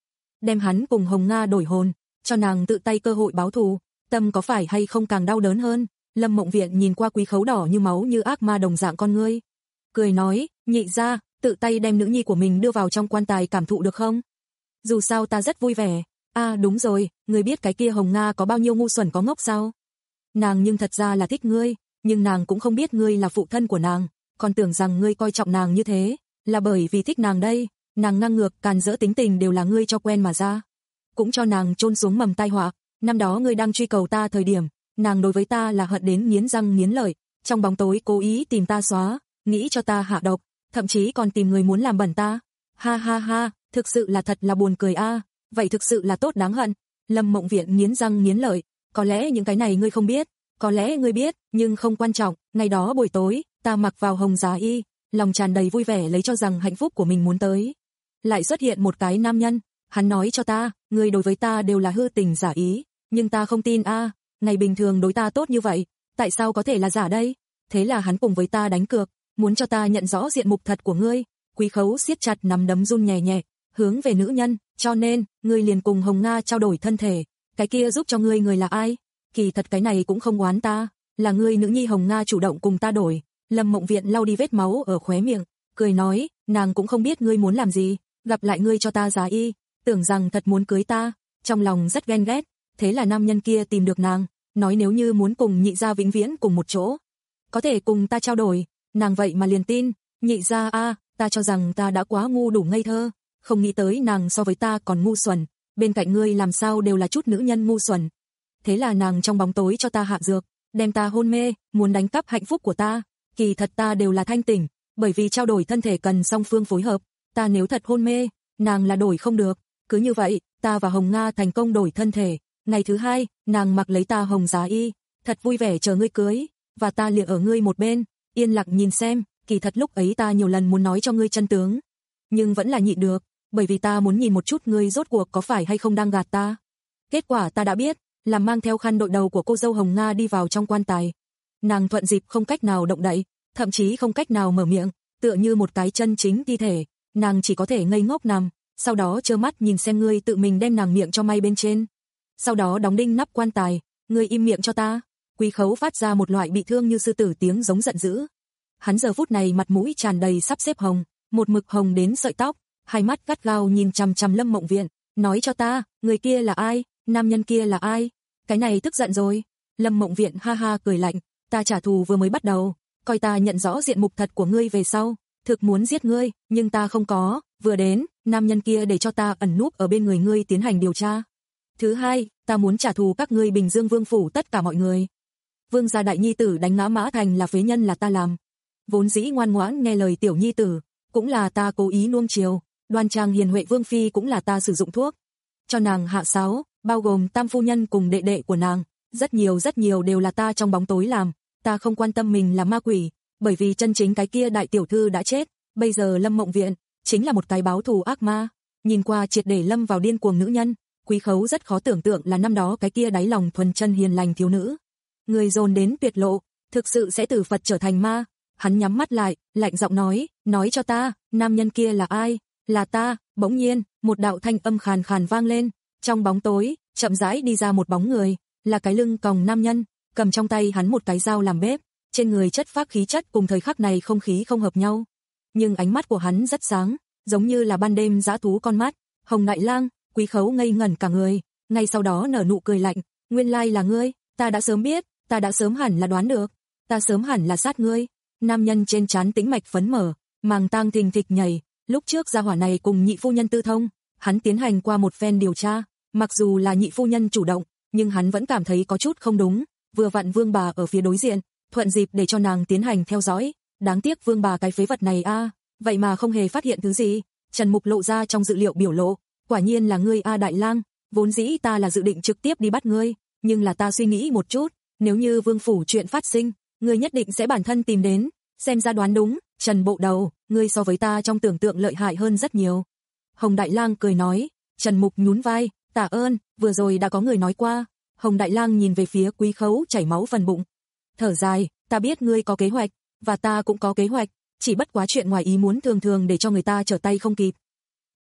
đem hắn cùng Hồng Nga đổi hồn, cho nàng tự tay cơ hội báo thù, tâm có phải hay không càng đau đớn hơn. Lâm Mộng Viện nhìn qua Quý Khấu đỏ như máu như ác ma đồng dạng con ngươi, cười nói, nhị gia, tự tay đem nữ nhi của mình đưa vào trong quan tài cảm thụ được không? Dù sao ta rất vui vẻ. À đúng rồi, ngươi biết cái kia Hồng Nga có bao nhiêu ngu xuẩn có ngốc sao? Nàng nhưng thật ra là thích ngươi, nhưng nàng cũng không biết ngươi là phụ thân của nàng, còn tưởng rằng ngươi coi trọng nàng như thế, là bởi vì thích nàng đây. Nàng ngang ngược càn rỡ tính tình đều là ngươi cho quen mà ra, cũng cho nàng chôn xuống mầm tai họa. Năm đó ngươi đang truy cầu ta thời điểm, nàng đối với ta là hận đến nghiến răng nghiến lợi, trong bóng tối cố ý tìm ta xóa, nghĩ cho ta hạ độc, thậm chí còn tìm người muốn làm bẩn ta. Ha ha ha, thực sự là thật là buồn cười a, à. Vậy thực sự là tốt đáng hận. Lâm Mộng Viện nghiến răng nghiến lợi, có lẽ những cái này ngươi không biết, có lẽ ngươi biết, nhưng không quan trọng. Ngày đó buổi tối, ta mặc vào hồng giá y, lòng tràn đầy vui vẻ lấy cho rằng hạnh phúc của mình muốn tới. Lại xuất hiện một cái nam nhân, hắn nói cho ta, ngươi đối với ta đều là hư tình giả ý, nhưng ta không tin a, à. Ngày bình thường đối ta tốt như vậy, tại sao có thể là giả đây? Thế là hắn cùng với ta đánh cược, muốn cho ta nhận rõ diện mục thật của ngươi. Quý Khấu siết chặt nắm đấm run nhẹ nhẹ, hướng về nữ nhân, cho nên, ngươi liền cùng Hồng Nga trao đổi thân thể, cái kia giúp cho ngươi người là ai? Kỳ thật cái này cũng không oán ta, là ngươi nữ nhi Hồng Nga chủ động cùng ta đổi. Lâm Mộng Viện lau đi vết máu ở khóe miệng, cười nói, nàng cũng không biết ngươi muốn làm gì, gặp lại ngươi cho ta giá y, tưởng rằng thật muốn cưới ta, trong lòng rất ghen ghét. Thế là nam nhân kia tìm được nàng, nói nếu như muốn cùng nhị gia vĩnh viễn cùng một chỗ, có thể cùng ta trao đổi. Nàng vậy mà liền tin. Nhị gia a, à, ta cho rằng ta đã quá ngu đủ ngây thơ, không nghĩ tới nàng so với ta còn ngu xuẩn, bên cạnh ngươi làm sao đều là chút nữ nhân ngu xuẩn. Thế là nàng trong bóng tối cho ta hạ dược, đem ta hôn mê, muốn đánh cắp hạnh phúc của ta. Kỳ thật ta đều là thanh tỉnh, bởi vì trao đổi thân thể cần song phương phối hợp, ta nếu thật hôn mê, nàng là đổi không được. Cứ như vậy, ta và Hồng Nga thành công đổi thân thể. Ngày thứ hai, nàng mặc lấy ta hồng giá y, thật vui vẻ chờ ngươi cưới, và ta lìa ở ngươi một bên, yên lặng nhìn xem. Kỳ thật lúc ấy ta nhiều lần muốn nói cho ngươi chân tướng, nhưng vẫn là nhịn được, bởi vì ta muốn nhìn một chút ngươi rốt cuộc có phải hay không đang gạt ta. Kết quả ta đã biết, là mang theo khăn đội đầu của cô dâu Hồng Nga đi vào trong quan tài. Nàng thuận dịp không cách nào động đậy, thậm chí không cách nào mở miệng, tựa như một cái chân chính thi thể, nàng chỉ có thể ngây ngốc nằm, sau đó trơ mắt nhìn xem ngươi tự mình đem nàng miệng cho may bên trên. Sau đó đóng đinh nắp quan tài, ngươi im miệng cho ta. Quý Khấu phát ra một loại bị thương như sư tử tiếng giống giận dữ. Hắn giờ phút này mặt mũi tràn đầy sắp xếp hồng, một mực hồng đến sợi tóc, hai mắt gắt gao nhìn chằm chằm Lâm Mộng Viện, nói cho ta, người kia là ai, nam nhân kia là ai? Cái này tức giận rồi. Lâm Mộng Viện ha ha cười lạnh, ta trả thù vừa mới bắt đầu, coi ta nhận rõ diện mục thật của ngươi về sau, thực muốn giết ngươi, nhưng ta không có, vừa đến, nam nhân kia để cho ta ẩn núp ở bên người ngươi tiến hành điều tra. Thứ hai, ta muốn trả thù các ngươi Bình Dương Vương phủ tất cả mọi người. Vương gia đại nhi tử đánh ngã Mã Thành là phế nhân là ta làm. Vốn dĩ ngoan ngoãn nghe lời tiểu nhi tử, cũng là ta cố ý nuông chiều, đoan trang hiền huệ vương phi cũng là ta sử dụng thuốc cho nàng hạ sáo, bao gồm tam phu nhân cùng đệ đệ của nàng, rất nhiều rất nhiều đều là ta trong bóng tối làm, ta không quan tâm mình là ma quỷ, bởi vì chân chính cái kia đại tiểu thư đã chết, bây giờ Lâm Mộng Viện chính là một cái báo thù ác ma. Nhìn qua triệt để lâm vào điên cuồng nữ nhân, Quý Khấu rất khó tưởng tượng là năm đó cái kia đáy lòng thuần chân hiền lành thiếu nữ, người dồn đến tuyệt lộ, thực sự sẽ từ Phật trở thành ma. Hắn nhắm mắt lại, lạnh giọng nói, nói cho ta, nam nhân kia là ai? Là ta. Bỗng nhiên, một đạo thanh âm khàn khàn vang lên, trong bóng tối, chậm rãi đi ra một bóng người, là cái lưng còng nam nhân, cầm trong tay hắn một cái dao làm bếp, trên người chất phác khí chất cùng thời khắc này không khí không hợp nhau. Nhưng ánh mắt của hắn rất sáng, giống như là ban đêm dã thú con mắt. Hồng Đại Lang. Quý Khấu ngây ngẩn cả người, ngay sau đó nở nụ cười lạnh, nguyên lai là ngươi, ta đã sớm biết, ta đã sớm hẳn là đoán được, ta sớm hẳn là sát ngươi. Nam nhân trên trán tĩnh mạch phấn mở, màng tang thình thịch nhảy, lúc trước gia hỏa này cùng nhị phu nhân tư thông, hắn tiến hành qua một phen điều tra, mặc dù là nhị phu nhân chủ động, nhưng hắn vẫn cảm thấy có chút không đúng, vừa vặn Vương bà ở phía đối diện, thuận dịp để cho nàng tiến hành theo dõi, đáng tiếc Vương bà cái phế vật này a, à, vậy mà không hề phát hiện thứ gì. Trần Mục lộ ra trong dự liệu biểu lộ, quả nhiên là ngươi a Đại Lang, vốn dĩ ta là dự định trực tiếp đi bắt ngươi, nhưng là ta suy nghĩ một chút, nếu như Vương phủ chuyện phát sinh, ngươi nhất định sẽ bản thân tìm đến, xem ra đoán đúng, Trần Bộ Đầu, ngươi so với ta trong tưởng tượng lợi hại hơn rất nhiều. Hồng Đại Lang cười nói. Trần Mục nhún vai, tạ ơn, vừa rồi đã có người nói qua. Hồng Đại Lang nhìn về phía Quý Khấu chảy máu phần bụng, thở dài, ta biết ngươi có kế hoạch, và ta cũng có kế hoạch, chỉ bất quá chuyện ngoài ý muốn thường thường để cho người ta trở tay không kịp.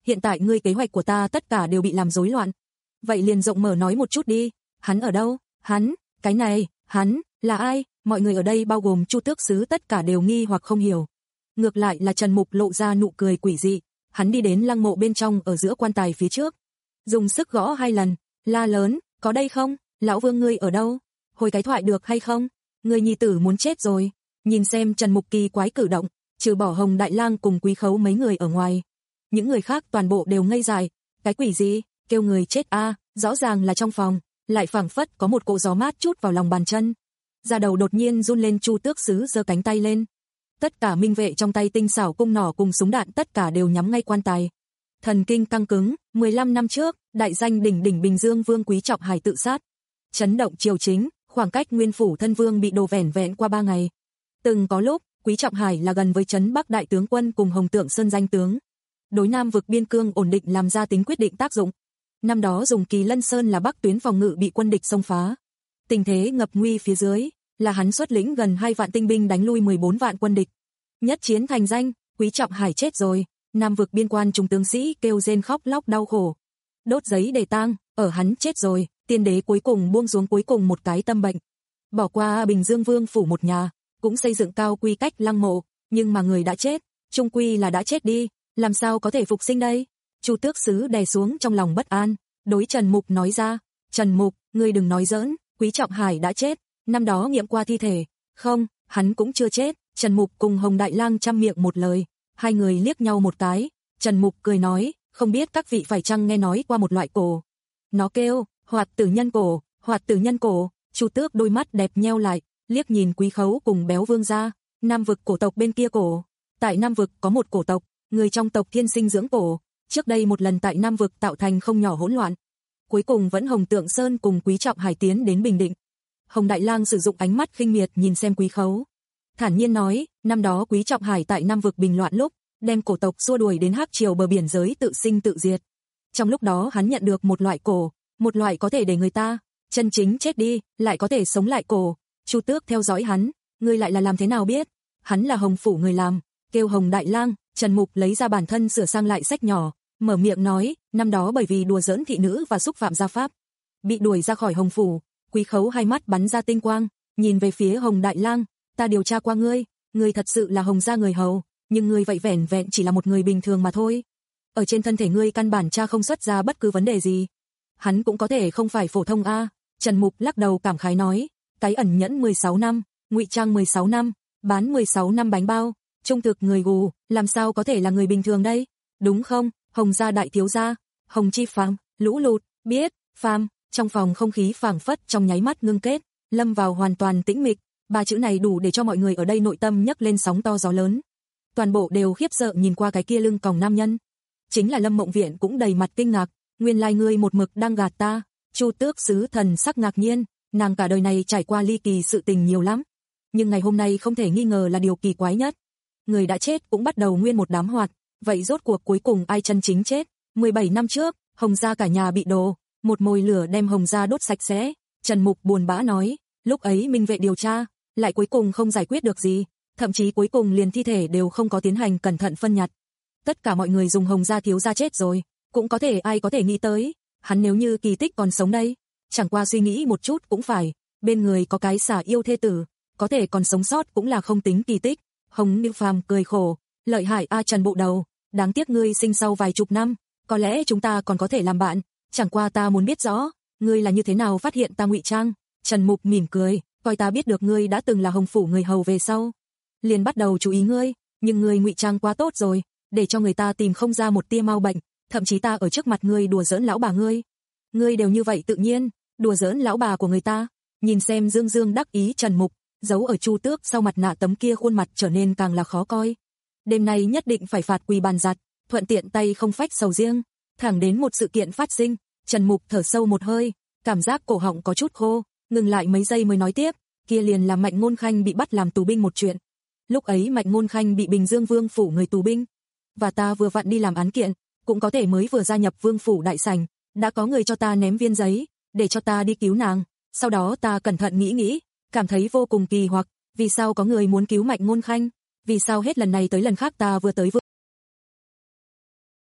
hiện tại ngươi kế hoạch của ta tất cả đều bị làm rối loạn. Vậy liền rộng mở nói một chút đi, hắn ở đâu? Hắn, cái này, hắn, là ai? Mọi người ở đây bao gồm Chu Tước Sứ tất cả đều nghi hoặc không hiểu. Ngược lại là Trần Mục lộ ra nụ cười quỷ dị, hắn đi đến lăng mộ bên trong ở giữa quan tài phía trước. Dùng sức gõ hai lần, la lớn, có đây không? Lão Vương ngươi ở đâu? Hồi cái thoại được hay không? Người nhi tử muốn chết rồi. Nhìn xem Trần Mục kỳ quái cử động, trừ bỏ Hồng Đại Lang cùng Quý Khấu mấy người ở ngoài. Những người khác toàn bộ đều ngây dại, cái quỷ gì, kêu người chết a, rõ ràng là trong phòng, lại phảng phất có một cỗ gió mát chút vào lòng bàn chân. Da đầu đột nhiên run lên, Chu Tước Sứ giơ cánh tay lên. Tất cả minh vệ trong tay tinh xảo cung nỏ cùng súng đạn tất cả đều nhắm ngay quan tài. Thần kinh căng cứng, mười lăm năm trước, đại danh đỉnh đỉnh Bình Dương Vương Quý Trọng Hải tự sát. Chấn động triều chính, khoảng cách nguyên phủ thân vương bị đổ vẻn vẹn qua ba ngày. Từng có lúc, Quý Trọng Hải là gần với trấn Bắc đại tướng quân cùng Hồng Tượng Sơn danh tướng. Đối Nam vực biên cương ổn định làm ra tính quyết định tác dụng. Năm đó dùng Kỳ Lân Sơn là bắc tuyến phòng ngự bị quân địch xông phá. Tình thế ngập nguy phía dưới, là hắn xuất lĩnh gần hai vạn tinh binh đánh lui mười bốn vạn quân địch. Nhất chiến thành danh, Quý Trọng Hải chết rồi, Nam vực biên quan chúng tướng sĩ kêu rên khóc lóc đau khổ. Đốt giấy để tang, ở hắn chết rồi, tiên đế cuối cùng buông xuống cuối cùng một cái tâm bệnh. Bỏ qua Bình Dương Vương phủ một nhà, cũng xây dựng cao quy cách lăng mộ, nhưng mà người đã chết, chung quy là đã chết đi, làm sao có thể phục sinh đây? Chu Tước Sứ đè xuống trong lòng bất an, đối Trần Mục nói ra, Trần Mục, ngươi đừng nói giỡn, Quý Trọng Hải đã chết, năm đó nghiệm qua thi thể, không, hắn cũng chưa chết. Trần Mục cùng Hồng Đại Lang chăm miệng một lời, hai người liếc nhau một cái, Trần Mục cười nói, không biết các vị phải chăng nghe nói qua một loại cổ. Nó kêu, Hoạt Tử Nhân cổ, Hoạt Tử Nhân cổ. Chu Tước đôi mắt đẹp nheo lại, liếc nhìn Quý Khấu cùng Béo Vương gia, Nam vực cổ tộc bên kia cổ. Tại Nam vực có một cổ tộc, người trong tộc thiên sinh dưỡng cổ, trước đây một lần tại Nam vực tạo thành không nhỏ hỗn loạn. Cuối cùng vẫn Hồng Tượng Sơn cùng Quý Trọng Hải tiến đến Bình Định. Hồng Đại Lang sử dụng ánh mắt khinh miệt nhìn xem Quý Khấu, thản nhiên nói, năm đó Quý Trọng Hải tại Nam vực bình loạn lúc, đem cổ tộc xua đuổi đến Hắc Triều bờ biển giới tự sinh tự diệt. Trong lúc đó hắn nhận được một loại cổ, một loại có thể để người ta chân chính chết đi, lại có thể sống lại cổ. Chu Tước theo dõi hắn, ngươi lại là làm thế nào biết? Hắn là Hồng phủ người làm, kêu Hồng Đại Lang. Trần Mục lấy ra bản thân sửa sang lại sách nhỏ, mở miệng nói, năm đó bởi vì đùa giỡn thị nữ và xúc phạm gia pháp, bị đuổi ra khỏi Hồng phủ. Quý Khấu hai mắt bắn ra tinh quang, nhìn về phía Hồng Đại Lang, ta điều tra qua ngươi, ngươi thật sự là Hồng gia người hầu, nhưng ngươi vậy vẻn vẹn chỉ là một người bình thường mà thôi. Ở trên thân thể ngươi căn bản tra không xuất ra bất cứ vấn đề gì. Hắn cũng có thể không phải phổ thông a. Trần Mục lắc đầu cảm khái nói, cái ẩn nhẫn mười sáu năm, ngụy trang mười sáu năm, bán mười sáu năm bánh bao, trung thực người gù, làm sao có thể là người bình thường đây? Đúng không? Hồng gia đại thiếu gia, Hồng Chi Phàm, lũ lụt, biết, Phàm. Trong phòng không khí phảng phất trong nháy mắt ngưng kết, lâm vào hoàn toàn tĩnh mịch. Ba chữ này đủ để cho mọi người ở đây nội tâm nhấc lên sóng to gió lớn. Toàn bộ đều khiếp sợ nhìn qua cái kia lưng còng nam nhân. Chính là Lâm Mộng Viện cũng đầy mặt kinh ngạc, nguyên lai ngươi một mực đang gạt ta. Chu Tước Sứ thần sắc ngạc nhiên, nàng cả đời này trải qua ly kỳ sự tình nhiều lắm, nhưng ngày hôm nay không thể nghi ngờ là điều kỳ quái nhất. Người đã chết cũng bắt đầu nguyên một đám hoạt, vậy rốt cuộc cuối cùng ai chân chính chết? mười bảy năm trước, Hồng gia cả nhà bị đổ, một mồi lửa đem Hồng gia đốt sạch sẽ. Trần Mục buồn bã nói, lúc ấy minh vệ điều tra, lại cuối cùng không giải quyết được gì, thậm chí cuối cùng liền thi thể đều không có tiến hành cẩn thận phân nhặt. Tất cả mọi người dùng Hồng gia thiếu gia chết rồi, cũng có thể ai có thể nghĩ tới, hắn nếu như kỳ tích còn sống đây, chẳng qua suy nghĩ một chút cũng phải, bên người có cái xả yêu thê tử, có thể còn sống sót cũng là không tính kỳ tích. Hồng Niu Phàm cười khổ, lợi hại a Trần bộ đầu, đáng tiếc ngươi sinh sau vài chục năm, có lẽ chúng ta còn có thể làm bạn, chẳng qua ta muốn biết rõ, ngươi là như thế nào phát hiện ta ngụy trang. Trần Mục mỉm cười, coi ta biết được ngươi đã từng là Hồng phủ người hầu về sau, liền bắt đầu chú ý ngươi, nhưng ngươi ngụy trang quá tốt rồi, để cho người ta tìm không ra một tia mau bệnh, thậm chí ta ở trước mặt ngươi đùa giỡn lão bà ngươi, ngươi đều như vậy tự nhiên, đùa giỡn lão bà của người ta. Nhìn xem dương dương đắc ý Trần Mục, giấu ở Chu Tước sau mặt nạ tấm kia khuôn mặt trở nên càng là khó coi. Đêm nay nhất định phải phạt quỳ bàn giặt, thuận tiện tay không phách sầu riêng. Thẳng đến một sự kiện phát sinh, Trần Mục thở sâu một hơi, cảm giác cổ họng có chút khô, ngừng lại mấy giây mới nói tiếp, kia liền là Mạnh Ngôn Khanh bị bắt làm tù binh một chuyện. Lúc ấy Mạnh Ngôn Khanh bị Bình Dương Vương phủ người tù binh, và ta vừa vặn đi làm án kiện, cũng có thể mới vừa gia nhập Vương phủ đại sảnh, đã có người cho ta ném viên giấy, để cho ta đi cứu nàng. Sau đó ta cẩn thận nghĩ nghĩ, cảm thấy vô cùng kỳ hoặc, vì sao có người muốn cứu Mạnh Ngôn Khanh? Vì sao hết lần này tới lần khác ta vừa tới vừa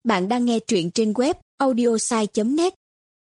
Bạn đang nghe truyện trên web audiosai chấm net.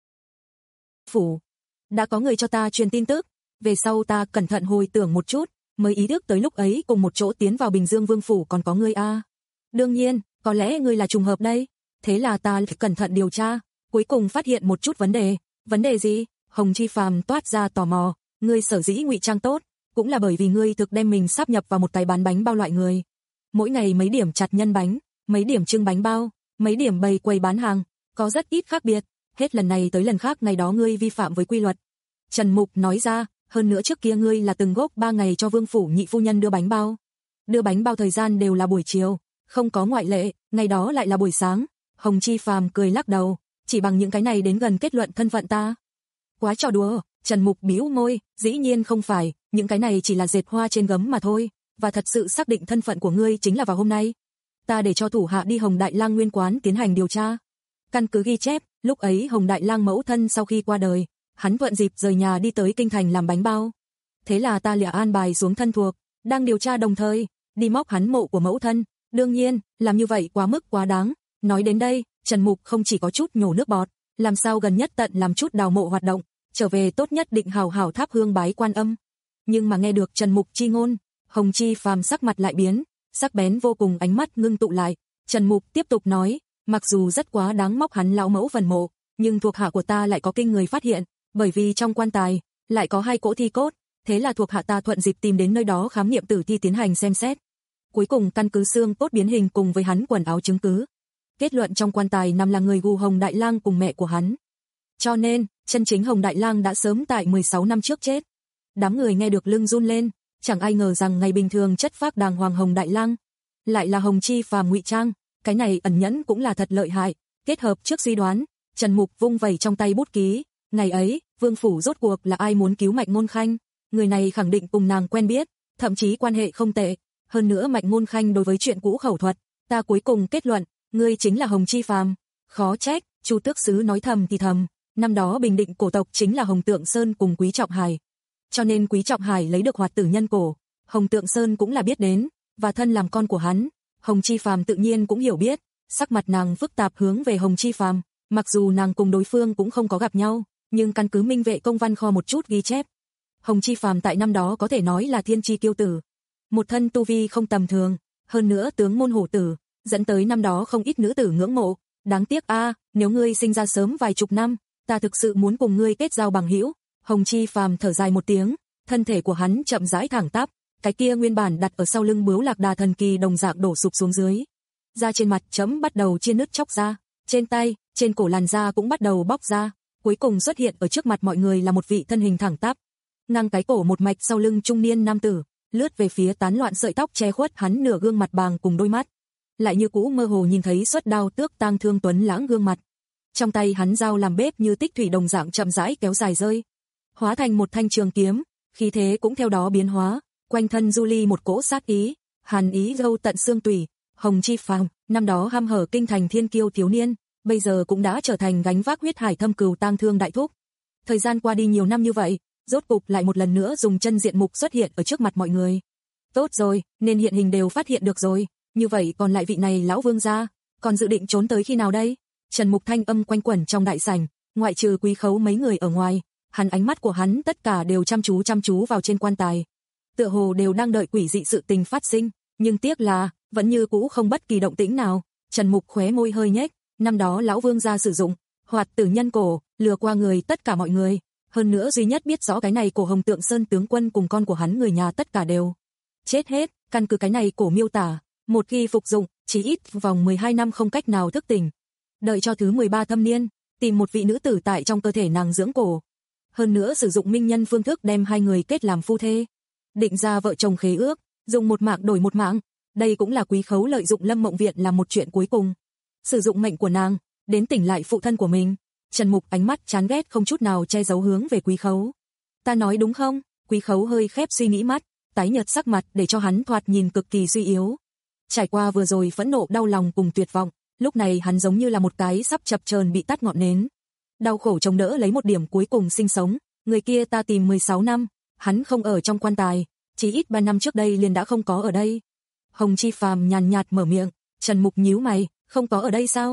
Phủ. Đã có người cho ta truyền tin tức. Về sau ta cẩn thận hồi tưởng một chút, mới ý thức tới lúc ấy cùng một chỗ tiến vào Bình Dương Vương Phủ còn có ngươi a. Đương nhiên, có lẽ ngươi là trùng hợp đây. Thế là ta cẩn thận điều tra, cuối cùng phát hiện một chút vấn đề. Vấn đề gì? Hồng Chi Phàm toát ra tò mò. Ngươi sở dĩ ngụy trang tốt, cũng là bởi vì ngươi thực đem mình sáp nhập vào một cái bán bánh bao loại người. Mỗi ngày mấy điểm chặt nhân bánh, mấy điểm trưng bánh bao, mấy điểm bày quầy bán hàng, có rất ít khác biệt. Hết lần này tới lần khác ngày đó ngươi vi phạm với quy luật. Trần Mục nói ra, hơn nữa trước kia ngươi là từng góp ba ngày cho Vương Phủ nhị phu nhân đưa bánh bao. Đưa bánh bao thời gian đều là buổi chiều, không có ngoại lệ, ngày đó lại là buổi sáng. Hồng Chi Phàm cười lắc đầu, chỉ bằng những cái này đến gần kết luận thân phận ta. Quá trò đùa. Trần Mục bĩu môi, dĩ nhiên không phải, những cái này chỉ là dệt hoa trên gấm mà thôi, và thật sự xác định thân phận của ngươi chính là vào hôm nay. Ta để cho thủ hạ đi Hồng Đại Lang nguyên quán tiến hành điều tra. Căn cứ ghi chép, lúc ấy Hồng Đại Lang mẫu thân sau khi qua đời, hắn vận dịp rời nhà đi tới kinh thành làm bánh bao. Thế là ta lìa an bài xuống thân thuộc, đang điều tra đồng thời, đi móc hắn mộ của mẫu thân. Đương nhiên, làm như vậy quá mức quá đáng. Nói đến đây, Trần Mục không chỉ có chút nhổ nước bọt, làm sao gần nhất tận làm chút đào mộ hoạt động. Trở về tốt nhất định hào hào tháp hương bái Quan Âm. Nhưng mà nghe được Trần Mục chi ngôn, Hồng Chi Phàm sắc mặt lại biến, sắc bén vô cùng, ánh mắt ngưng tụ lại. Trần Mục tiếp tục nói, mặc dù rất quá đáng móc hắn lão mẫu phần mộ, nhưng thuộc hạ của ta lại có kinh người phát hiện, bởi vì trong quan tài lại có hai cỗ thi cốt, thế là thuộc hạ ta thuận dịp tìm đến nơi đó khám nghiệm tử thi tiến hành xem xét. Cuối cùng căn cứ xương cốt biến hình cùng với hắn quần áo chứng cứ, kết luận trong quan tài nằm là người gù Hồng Đại Lang cùng mẹ của hắn. Cho nên, chân chính Hồng Đại Lang đã sớm tại mười sáu năm trước chết. Đám người nghe được lưng run lên, chẳng ai ngờ rằng ngày bình thường chất phác đàng hoàng Hồng Đại Lang lại là Hồng Chi Phàm ngụy trang, cái này ẩn nhẫn cũng là thật lợi hại. Kết hợp trước suy đoán, Trần Mục vung vẩy trong tay bút ký, ngày ấy, Vương Phủ rốt cuộc là ai muốn cứu Mạnh Ngôn Khanh, người này khẳng định cùng nàng quen biết, thậm chí quan hệ không tệ. Hơn nữa Mạnh Ngôn Khanh đối với chuyện cũ khẩu thuật, ta cuối cùng kết luận, ngươi chính là Hồng Chi Phàm. Khó trách, Chu Tước Sứ nói thầm thì thầm. Năm đó bình định cổ tộc chính là Hồng Tượng Sơn cùng Quý Trọng Hải. Cho nên Quý Trọng Hải lấy được hoạt tử nhân cổ, Hồng Tượng Sơn cũng là biết đến, và thân làm con của hắn, Hồng Chi Phàm tự nhiên cũng hiểu biết. Sắc mặt nàng phức tạp hướng về Hồng Chi Phàm, mặc dù nàng cùng đối phương cũng không có gặp nhau, nhưng căn cứ Minh Vệ công văn kho một chút ghi chép, Hồng Chi Phàm tại năm đó có thể nói là thiên chi kiêu tử, một thân tu vi không tầm thường, hơn nữa tướng môn hổ tử, dẫn tới năm đó không ít nữ tử ngưỡng mộ. Đáng tiếc a, nếu ngươi sinh ra sớm vài chục năm, ta thực sự muốn cùng ngươi kết giao bằng hữu. Hồng Chi Phàm thở dài một tiếng, thân thể của hắn chậm rãi thẳng tắp, cái kia nguyên bản đặt ở sau lưng bướu lạc đà thần kỳ đồng dạng đổ sụp xuống dưới. Da trên mặt chấm bắt đầu chia nứt chóc ra, trên tay, trên cổ làn da cũng bắt đầu bóc ra, cuối cùng xuất hiện ở trước mặt mọi người là một vị thân hình thẳng tắp, ngang cái cổ một mạch sau lưng trung niên nam tử, lướt về phía tán loạn sợi tóc che khuất hắn nửa gương mặt bàng cùng đôi mắt, lại như cũ mơ hồ nhìn thấy xuất đao tước tang thương tuấn lãng gương mặt. Trong tay hắn dao làm bếp như tích thủy đồng dạng chậm rãi kéo dài rơi, hóa thành một thanh trường kiếm, khí thế cũng theo đó biến hóa, quanh thân du ly một cỗ sát ý, hàn ý râu tận xương tủy. Hồng Chi Phàm, năm đó ham hở kinh thành thiên kiêu thiếu niên, bây giờ cũng đã trở thành gánh vác huyết hải thâm cừu tang thương đại thúc. Thời gian qua đi nhiều năm như vậy, rốt cục lại một lần nữa dùng chân diện mục xuất hiện ở trước mặt mọi người. Tốt rồi, nên hiện hình đều phát hiện được rồi, như vậy còn lại vị này lão vương gia, còn dự định trốn tới khi nào đây? Trần Mục thanh âm quanh quẩn trong đại sảnh, ngoại trừ Quý Khấu mấy người ở ngoài, hắn ánh mắt của hắn tất cả đều chăm chú chăm chú vào trên quan tài, tựa hồ đều đang đợi quỷ dị sự tình phát sinh, nhưng tiếc là vẫn như cũ không bất kỳ động tĩnh nào. Trần Mục khóe môi hơi nhếch, năm đó lão vương gia sử dụng hoạt tử nhân cổ, lừa qua người tất cả mọi người, hơn nữa duy nhất biết rõ cái này cổ Hồng Tượng Sơn tướng quân cùng con của hắn người nhà tất cả đều chết hết. Căn cứ cái này cổ miêu tả, một khi phục dụng, chỉ ít vòng mười hai năm không cách nào thức tỉnh, đợi cho thứ mười ba thâm niên, tìm một vị nữ tử tại trong cơ thể nàng dưỡng cổ, hơn nữa sử dụng minh nhân phương thức đem hai người kết làm phu thê, định ra vợ chồng khế ước, dùng một mạng đổi một mạng. Đây cũng là Quý Khấu lợi dụng Lâm Mộng Viện làm một chuyện cuối cùng, sử dụng mệnh của nàng đến tỉnh lại phụ thân của mình. Trần Mục ánh mắt chán ghét không chút nào che giấu hướng về Quý Khấu. Ta nói đúng không? Quý Khấu hơi khép suy nghĩ mắt, tái nhợt sắc mặt để cho hắn thoạt nhìn cực kỳ suy yếu. Trải qua vừa rồi phẫn nộ, đau lòng cùng tuyệt vọng, lúc này hắn giống như là một cái sắp chập chờn bị tắt ngọn nến, đau khổ chống đỡ lấy một điểm cuối cùng sinh sống. Người kia ta tìm mười sáu năm, hắn không ở trong quan tài, chỉ ít ba năm trước đây liền đã không có ở đây. Hồng Chi Phàm nhàn nhạt mở miệng. Trần Mục nhíu mày, không có ở đây sao?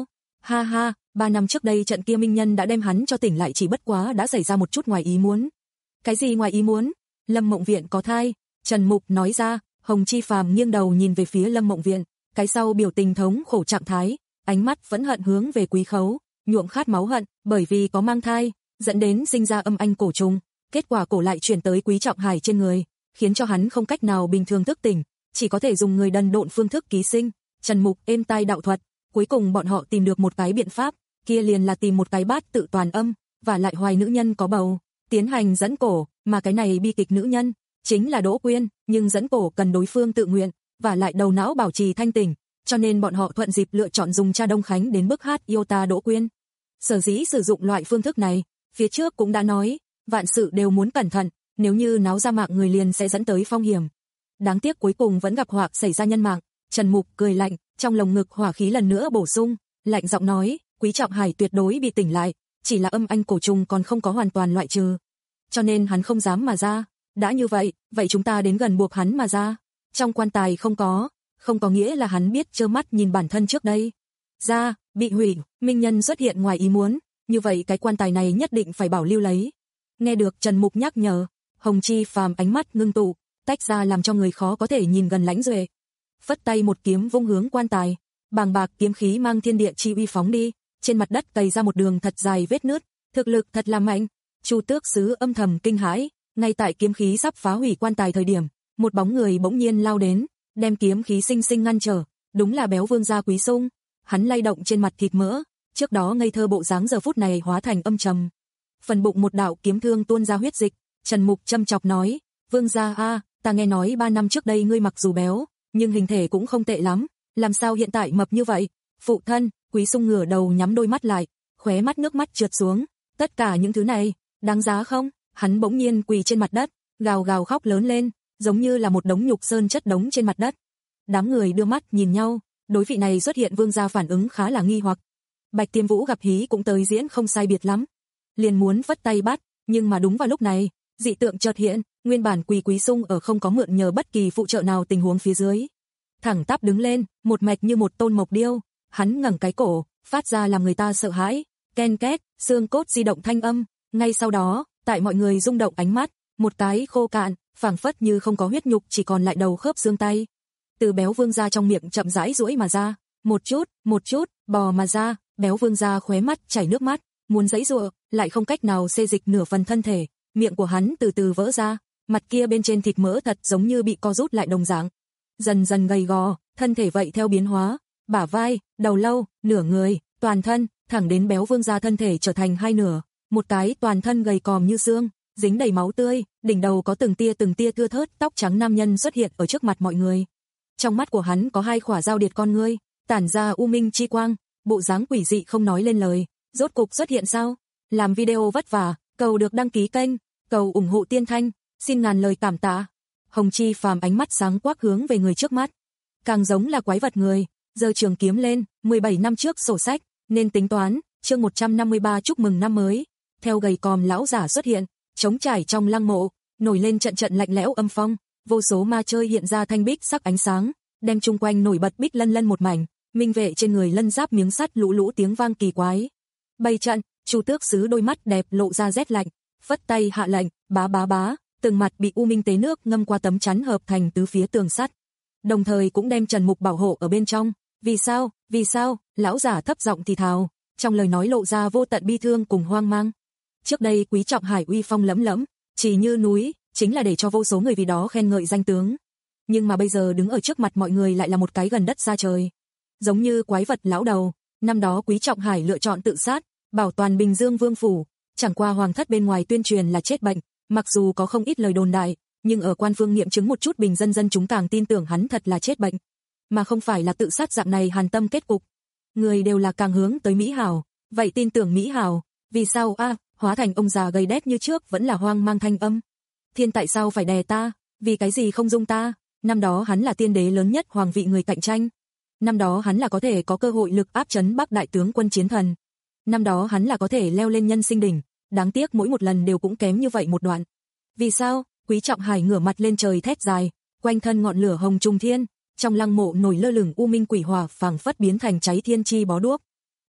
Ha ha, ba năm trước đây trận kia minh nhân đã đem hắn cho tỉnh lại, chỉ bất quá đã xảy ra một chút ngoài ý muốn. Cái gì ngoài ý muốn? Lâm Mộng Viện có thai, Trần Mục nói ra. Hồng Chi Phàm nghiêng đầu nhìn về phía Lâm Mộng Viện, cái sau biểu tình thống khổ trạng thái, ánh mắt vẫn hận hướng về Quý Khấu, nhuộm khát máu hận, bởi vì có mang thai, dẫn đến sinh ra âm anh cổ trùng, kết quả cổ lại chuyển tới Quý Trọng Hải trên người, khiến cho hắn không cách nào bình thường thức tỉnh, chỉ có thể dùng người đần độn phương thức ký sinh. Trần Mục êm tai đạo thuật, cuối cùng bọn họ tìm được một cái biện pháp, kia liền là tìm một cái bát tự toàn âm, và lại hoài nữ nhân có bầu, tiến hành dẫn cổ, mà cái này bi kịch nữ nhân chính là Đỗ Quyên, nhưng dẫn cổ cần đối phương tự nguyện, và lại đầu não bảo trì thanh tỉnh, cho nên bọn họ thuận dịp lựa chọn dùng cha Đông Khánh đến bức hát yêu ta Đỗ Quyên. Sở dĩ sử dụng loại phương thức này, phía trước cũng đã nói, vạn sự đều muốn cẩn thận, nếu như náo ra mạng người liền sẽ dẫn tới phong hiểm. Đáng tiếc cuối cùng vẫn gặp họa xảy ra nhân mạng. Trần Mục cười lạnh, trong lồng ngực hỏa khí lần nữa bổ sung, lạnh giọng nói, Quý Trọng Hải tuyệt đối bị tỉnh lại, chỉ là âm anh cổ trùng còn không có hoàn toàn loại trừ, cho nên hắn không dám mà ra. Đã như vậy, vậy chúng ta đến gần buộc hắn mà ra. Trong quan tài không có, không có nghĩa là hắn biết trơ mắt nhìn bản thân trước đây ra bị hủy, minh nhân xuất hiện ngoài ý muốn, như vậy cái quan tài này nhất định phải bảo lưu lấy. Nghe được Trần Mục nhắc nhở, Hồng Chi Phàm ánh mắt ngưng tụ, tách ra làm cho người khó có thể nhìn gần lãnh duệ. Phất tay một kiếm vung hướng quan tài, bàng bạc kiếm khí mang thiên địa chi uy phóng đi, trên mặt đất cày ra một đường thật dài vết nứt, thực lực thật là mạnh. Chu Tước Sứ âm thầm kinh hãi, ngay tại kiếm khí sắp phá hủy quan tài thời điểm, một bóng người bỗng nhiên lao đến, đem kiếm khí sinh sinh ngăn trở, đúng là Béo Vương gia Quý Sung. Hắn lay động trên mặt thịt mỡ, trước đó ngây thơ bộ dáng giờ phút này hóa thành âm trầm. Phần bụng một đạo kiếm thương tuôn ra huyết dịch, Trần Mục châm chọc nói, Vương gia a, ta nghe nói ba năm trước đây ngươi mặc dù béo, nhưng hình thể cũng không tệ lắm, làm sao hiện tại mập như vậy? Phụ thân, Quý Sung ngửa đầu nhắm đôi mắt lại, khóe mắt nước mắt trượt xuống, tất cả những thứ này, đáng giá không? Hắn bỗng nhiên quỳ trên mặt đất, gào gào khóc lớn lên, giống như là một đống nhục sơn chất đống trên mặt đất. Đám người đưa mắt nhìn nhau, đối vị này xuất hiện vương gia phản ứng khá là nghi hoặc. Bạch Tiêm Vũ gặp hí cũng tới diễn không sai biệt lắm, liền muốn vất tay bắt, nhưng mà đúng vào lúc này, dị tượng chợt hiện, nguyên bản quỳ Quý Sung ở không có mượn nhờ bất kỳ phụ trợ nào tình huống phía dưới, thẳng tắp đứng lên, một mạch như một tôn mộc điêu, hắn ngẩng cái cổ, phát ra làm người ta sợ hãi, ken két, xương cốt di động thanh âm, ngay sau đó, tại mọi người rung động ánh mắt, một cái khô cạn, phảng phất như không có huyết nhục, chỉ còn lại đầu khớp xương tay, từ Béo Vương gia trong miệng chậm rãi duỗi mà ra, một chút, một chút, bò mà ra. Béo Vương gia khóe mắt chảy nước mắt, muốn giãy giụa, lại không cách nào xê dịch nửa phần thân thể, miệng của hắn từ từ vỡ ra, mặt kia bên trên thịt mỡ thật giống như bị co rút lại đồng dạng, dần dần gầy gò, thân thể vậy theo biến hóa, bả vai, đầu lâu, nửa người, toàn thân, thẳng đến Béo Vương gia thân thể trở thành hai nửa, một cái toàn thân gầy còm như xương, dính đầy máu tươi, đỉnh đầu có từng tia từng tia thưa thớt tóc trắng nam nhân xuất hiện ở trước mặt mọi người. Trong mắt của hắn có hai khỏa dao điệt con ngươi, tản ra u minh chi quang, bộ dáng quỷ dị không nói lên lời, rốt cục xuất hiện sao? Làm video vất vả, cầu được đăng ký kênh, cầu ủng hộ Tiên Thanh, xin ngàn lời cảm tạ. Hồng Chi Phàm ánh mắt sáng quắc hướng về người trước mắt, càng giống là quái vật người, giơ trường kiếm lên, mười bảy năm trước sổ sách, nên tính toán, chương một trăm năm mươi ba chúc mừng năm mới. Theo gầy còm lão giả xuất hiện, trống trải trong lăng mộ, nổi lên trận trận lạnh lẽo âm phong, vô số ma chơi hiện ra thanh bích sắc ánh sáng, đem chung quanh nổi bật bích lân lân một mảnh, minh vệ trên người lân giáp miếng sắt lũ lũ tiếng vang kỳ quái. Bày trận, Chu Tước Sứ đôi mắt đẹp lộ ra rét lạnh, phất tay hạ lệnh, bá bá bá, từng mặt bị u minh tế nước ngâm qua tấm chắn hợp thành tứ phía tường sắt, đồng thời cũng đem Trần Mục bảo hộ ở bên trong. Vì sao, vì sao? Lão giả thấp giọng thì thào, trong lời nói lộ ra vô tận bi thương cùng hoang mang. Trước đây Quý Trọng Hải uy phong lẫm lẫm, chỉ như núi, chính là để cho vô số người vì đó khen ngợi danh tướng. Nhưng mà bây giờ đứng ở trước mặt mọi người lại là một cái gần đất xa trời, giống như quái vật lão đầu. Năm đó Quý Trọng Hải lựa chọn tự sát, bảo toàn Bình Dương Vương phủ, chẳng qua hoàng thất bên ngoài tuyên truyền là chết bệnh, mặc dù có không ít lời đồn đại, nhưng ở quan phương nghiệm chứng một chút bình dân dân chúng càng tin tưởng hắn thật là chết bệnh, mà không phải là tự sát dạng này hàn tâm kết cục. Người đều là càng hướng tới mỹ hảo, vậy tin tưởng mỹ hảo, vì sao a, à, hóa thành ông già gầy đét như trước vẫn là hoang mang thanh âm. Thiên tại sao phải đè ta, vì cái gì không dung ta? Năm đó hắn là tiên đế lớn nhất hoàng vị người cạnh tranh. Năm đó hắn là có thể có cơ hội lực áp chấn Bắc đại tướng quân chiến thần. Năm đó hắn là có thể leo lên nhân sinh đỉnh, đáng tiếc mỗi một lần đều cũng kém như vậy một đoạn. Vì sao? Quý Trọng Hải ngửa mặt lên trời thét dài, quanh thân ngọn lửa hồng trùng thiên, trong lăng mộ nổi lơ lửng u minh quỷ hỏa phảng phất biến thành cháy thiên chi bó đuốc.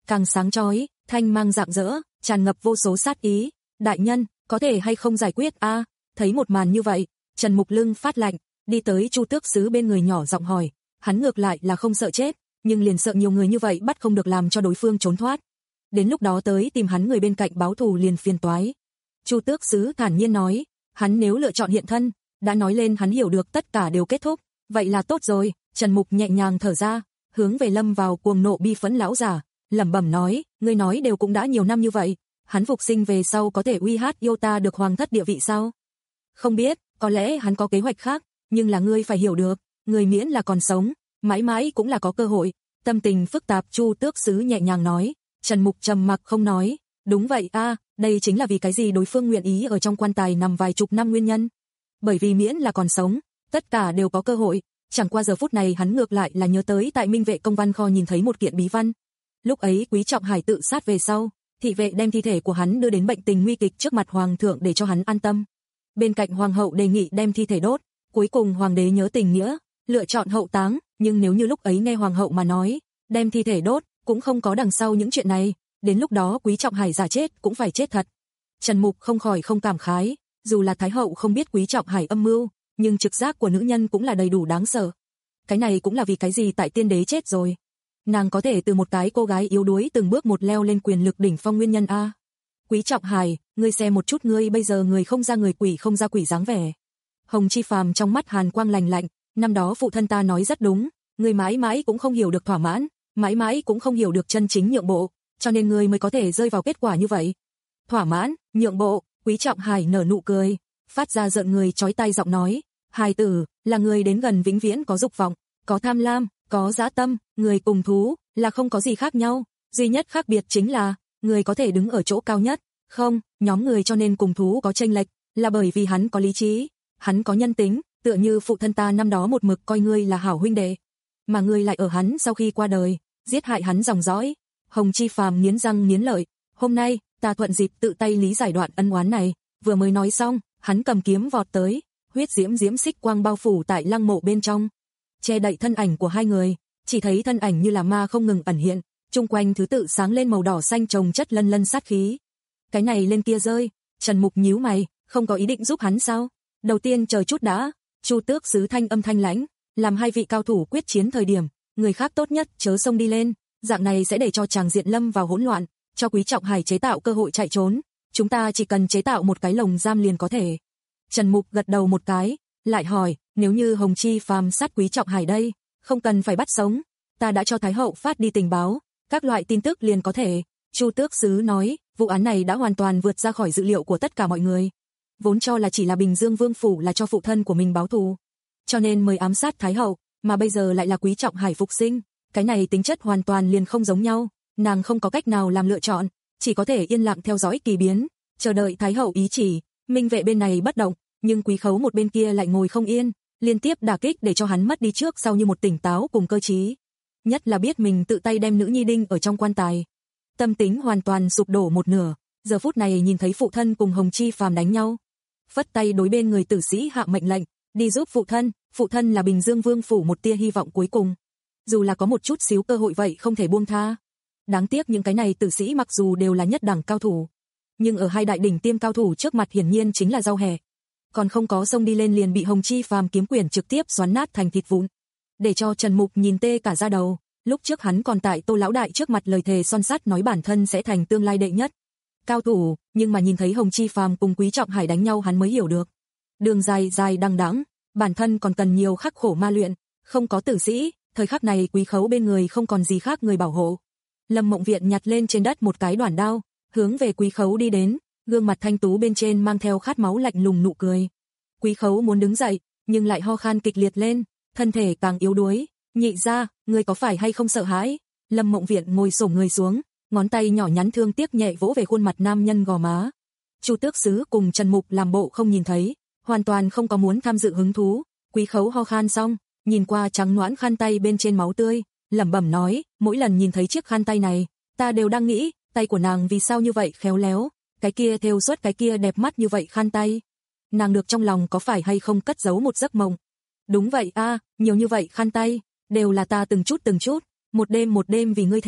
càng sáng chói, thanh mang rạng rỡ, tràn ngập vô số sát ý. Đại nhân, có thể hay không giải quyết a? À? Thấy một màn như vậy, Trần Mục lưng phát lạnh, đi tới Chu Tước Sứ bên người nhỏ giọng hỏi, hắn ngược lại là không sợ chết, nhưng liền sợ nhiều người như vậy bắt không được làm cho đối phương trốn thoát. Đến lúc đó tới tìm hắn người bên cạnh báo thù liền phiền toái. Chu Tước Sứ thản nhiên nói, hắn nếu lựa chọn hiện thân, đã nói lên hắn hiểu được tất cả đều kết thúc, vậy là tốt rồi. Trần Mục nhẹ nhàng thở ra, hướng về lâm vào cuồng nộ bi phẫn lão giả, lẩm bẩm nói, ngươi nói đều cũng đã nhiều năm như vậy, hắn phục sinh về sau có thể uy hát yêu ta được hoàng thất địa vị sao? Không biết, có lẽ hắn có kế hoạch khác, nhưng là ngươi phải hiểu được, người miễn là còn sống, mãi mãi cũng là có cơ hội. Tâm tình phức tạp Chu Tước Sứ nhẹ nhàng nói. Trần Mục trầm mặc không nói, đúng vậy a, à, đây chính là vì cái gì đối phương nguyện ý ở trong quan tài nằm vài chục năm nguyên nhân. Bởi vì miễn là còn sống, tất cả đều có cơ hội. Chẳng qua giờ phút này hắn ngược lại là nhớ tới tại Minh Vệ công văn kho nhìn thấy một kiện bí văn. Lúc ấy Quý Trọng Hải tự sát về sau, thị vệ đem thi thể của hắn đưa đến bệnh tình nguy kịch trước mặt hoàng thượng để cho hắn an tâm. Bên cạnh hoàng hậu đề nghị đem thi thể đốt, cuối cùng hoàng đế nhớ tình nghĩa, lựa chọn hậu táng, nhưng nếu như lúc ấy nghe hoàng hậu mà nói, đem thi thể đốt, cũng không có đằng sau những chuyện này, đến lúc đó Quý Trọng Hải giả chết cũng phải chết thật. Trần Mục không khỏi không cảm khái, dù là thái hậu không biết Quý Trọng Hải âm mưu, nhưng trực giác của nữ nhân cũng là đầy đủ đáng sợ. Cái này cũng là vì cái gì tại tiên đế chết rồi, nàng có thể từ một cái cô gái yếu đuối từng bước một leo lên quyền lực đỉnh phong nguyên nhân a. Quý Trọng Hải, ngươi xem một chút ngươi bây giờ người không ra người quỷ không ra quỷ dáng vẻ. Hồng Chi Phàm trong mắt hàn quang lạnh lạnh, năm đó phụ thân ta nói rất đúng, ngươi mãi mãi cũng không hiểu được thỏa mãn, mãi mãi cũng không hiểu được chân chính nhượng bộ, cho nên ngươi mới có thể rơi vào kết quả như vậy. Thỏa mãn, nhượng bộ, Quý Trọng Hải nở nụ cười, phát ra giận người chói tai giọng nói, hài tử, là người đến gần vĩnh viễn có dục vọng, có tham lam, có dã tâm, người cùng thú, là không có gì khác nhau, duy nhất khác biệt chính là, người có thể đứng ở chỗ cao nhất, không, nhóm người cho nên cùng thú có chênh lệch, là bởi vì hắn có lý trí, hắn có nhân tính, tựa như phụ thân ta năm đó một mực coi ngươi là hảo huynh đệ, mà ngươi lại ở hắn sau khi qua đời, giết hại hắn dòng dõi. Hồng Chi Phàm nghiến răng nghiến lợi, hôm nay, ta thuận dịp tự tay lý giải đoạn ân oán này, vừa mới nói xong, hắn cầm kiếm vọt tới, huyết diễm diễm xích quang bao phủ tại lăng mộ bên trong, che đậy thân ảnh của hai người, chỉ thấy thân ảnh như là ma không ngừng ẩn hiện, chung quanh thứ tự sáng lên màu đỏ xanh chồng chất lân lân sát khí. Cái này lên kia rơi, Trần Mục nhíu mày, không có ý định giúp hắn sao? Đầu tiên chờ chút đã. Chu Tước Sứ thanh âm thanh lãnh, làm hai vị cao thủ quyết chiến thời điểm, người khác tốt nhất chớ xông đi lên, dạng này sẽ để cho chàng diện lâm vào hỗn loạn, cho Quý Trọng Hải chế tạo cơ hội chạy trốn, chúng ta chỉ cần chế tạo một cái lồng giam liền có thể. Trần Mục gật đầu một cái, lại hỏi, nếu như Hồng Chi Phàm sát Quý Trọng Hải đây, không cần phải bắt sống, ta đã cho Thái hậu phát đi tình báo, các loại tin tức liền có thể. Chu Tước Sứ nói, vụ án này đã hoàn toàn vượt ra khỏi dự liệu của tất cả mọi người. Vốn cho là chỉ là Bình Dương Vương phủ là cho phụ thân của mình báo thù, cho nên mới ám sát Thái hậu, mà bây giờ lại là Quý Trọng Hải phục sinh, cái này tính chất hoàn toàn liền không giống nhau, nàng không có cách nào làm lựa chọn, chỉ có thể yên lặng theo dõi kỳ biến, chờ đợi Thái hậu ý chỉ. Minh Vệ bên này bất động, nhưng Quý Khấu một bên kia lại ngồi không yên, liên tiếp đả kích để cho hắn mất đi trước sau như một tỉnh táo cùng cơ trí. Nhất là biết mình tự tay đem nữ nhi đinh ở trong quan tài, tâm tính hoàn toàn sụp đổ một nửa, giờ phút này nhìn thấy phụ thân cùng Hồng Chi Phàm đánh nhau, phất tay đối bên người tử sĩ hạ mệnh lệnh, đi giúp phụ thân, phụ thân là Bình Dương Vương phủ một tia hy vọng cuối cùng. Dù là có một chút xíu cơ hội vậy không thể buông tha. Đáng tiếc những cái này tử sĩ mặc dù đều là nhất đẳng cao thủ, nhưng ở hai đại đỉnh tiêm cao thủ trước mặt hiển nhiên chính là rau hẹ. Còn không có xông đi lên liền bị Hồng Chi Phàm kiếm quyền trực tiếp xoắn nát thành thịt vụn, để cho Trần Mục nhìn tê cả da đầu. Lúc trước hắn còn tại Tô lão đại trước mặt lời thề son sắt nói bản thân sẽ thành tương lai đệ nhất cao thủ, nhưng mà nhìn thấy Hồng Chi Phàm cùng Quý Trọng Hải đánh nhau hắn mới hiểu được, đường dài dài đằng đẵng, bản thân còn cần nhiều khắc khổ ma luyện, không có tử sĩ, thời khắc này Quý Khấu bên người không còn gì khác người bảo hộ. Lâm Mộng Viện nhặt lên trên đất một cái đoản đao, hướng về Quý Khấu đi đến, gương mặt thanh tú bên trên mang theo khát máu lạnh lùng nụ cười. Quý Khấu muốn đứng dậy, nhưng lại ho khan kịch liệt lên, thân thể càng yếu đuối. Nhị gia, ngươi có phải hay không sợ hãi? Lâm Mộng Viện ngồi xổm người xuống, ngón tay nhỏ nhắn thương tiếc nhẹ vỗ về khuôn mặt nam nhân gò má. Chu Tước Sứ cùng Trần Mục làm bộ không nhìn thấy, hoàn toàn không có muốn tham dự hứng thú. Quý Khấu ho khan xong, nhìn qua trắng nõn khăn tay bên trên máu tươi, lẩm bẩm nói, mỗi lần nhìn thấy chiếc khăn tay này, ta đều đang nghĩ, tay của nàng vì sao như vậy khéo léo, cái kia thêu xuất cái kia đẹp mắt như vậy khăn tay. Nàng được trong lòng có phải hay không cất giấu một giấc mộng? Đúng vậy a, à, nhiều như vậy khăn tay, đều là ta từng chút từng chút, một đêm một đêm vì ngươi thêu,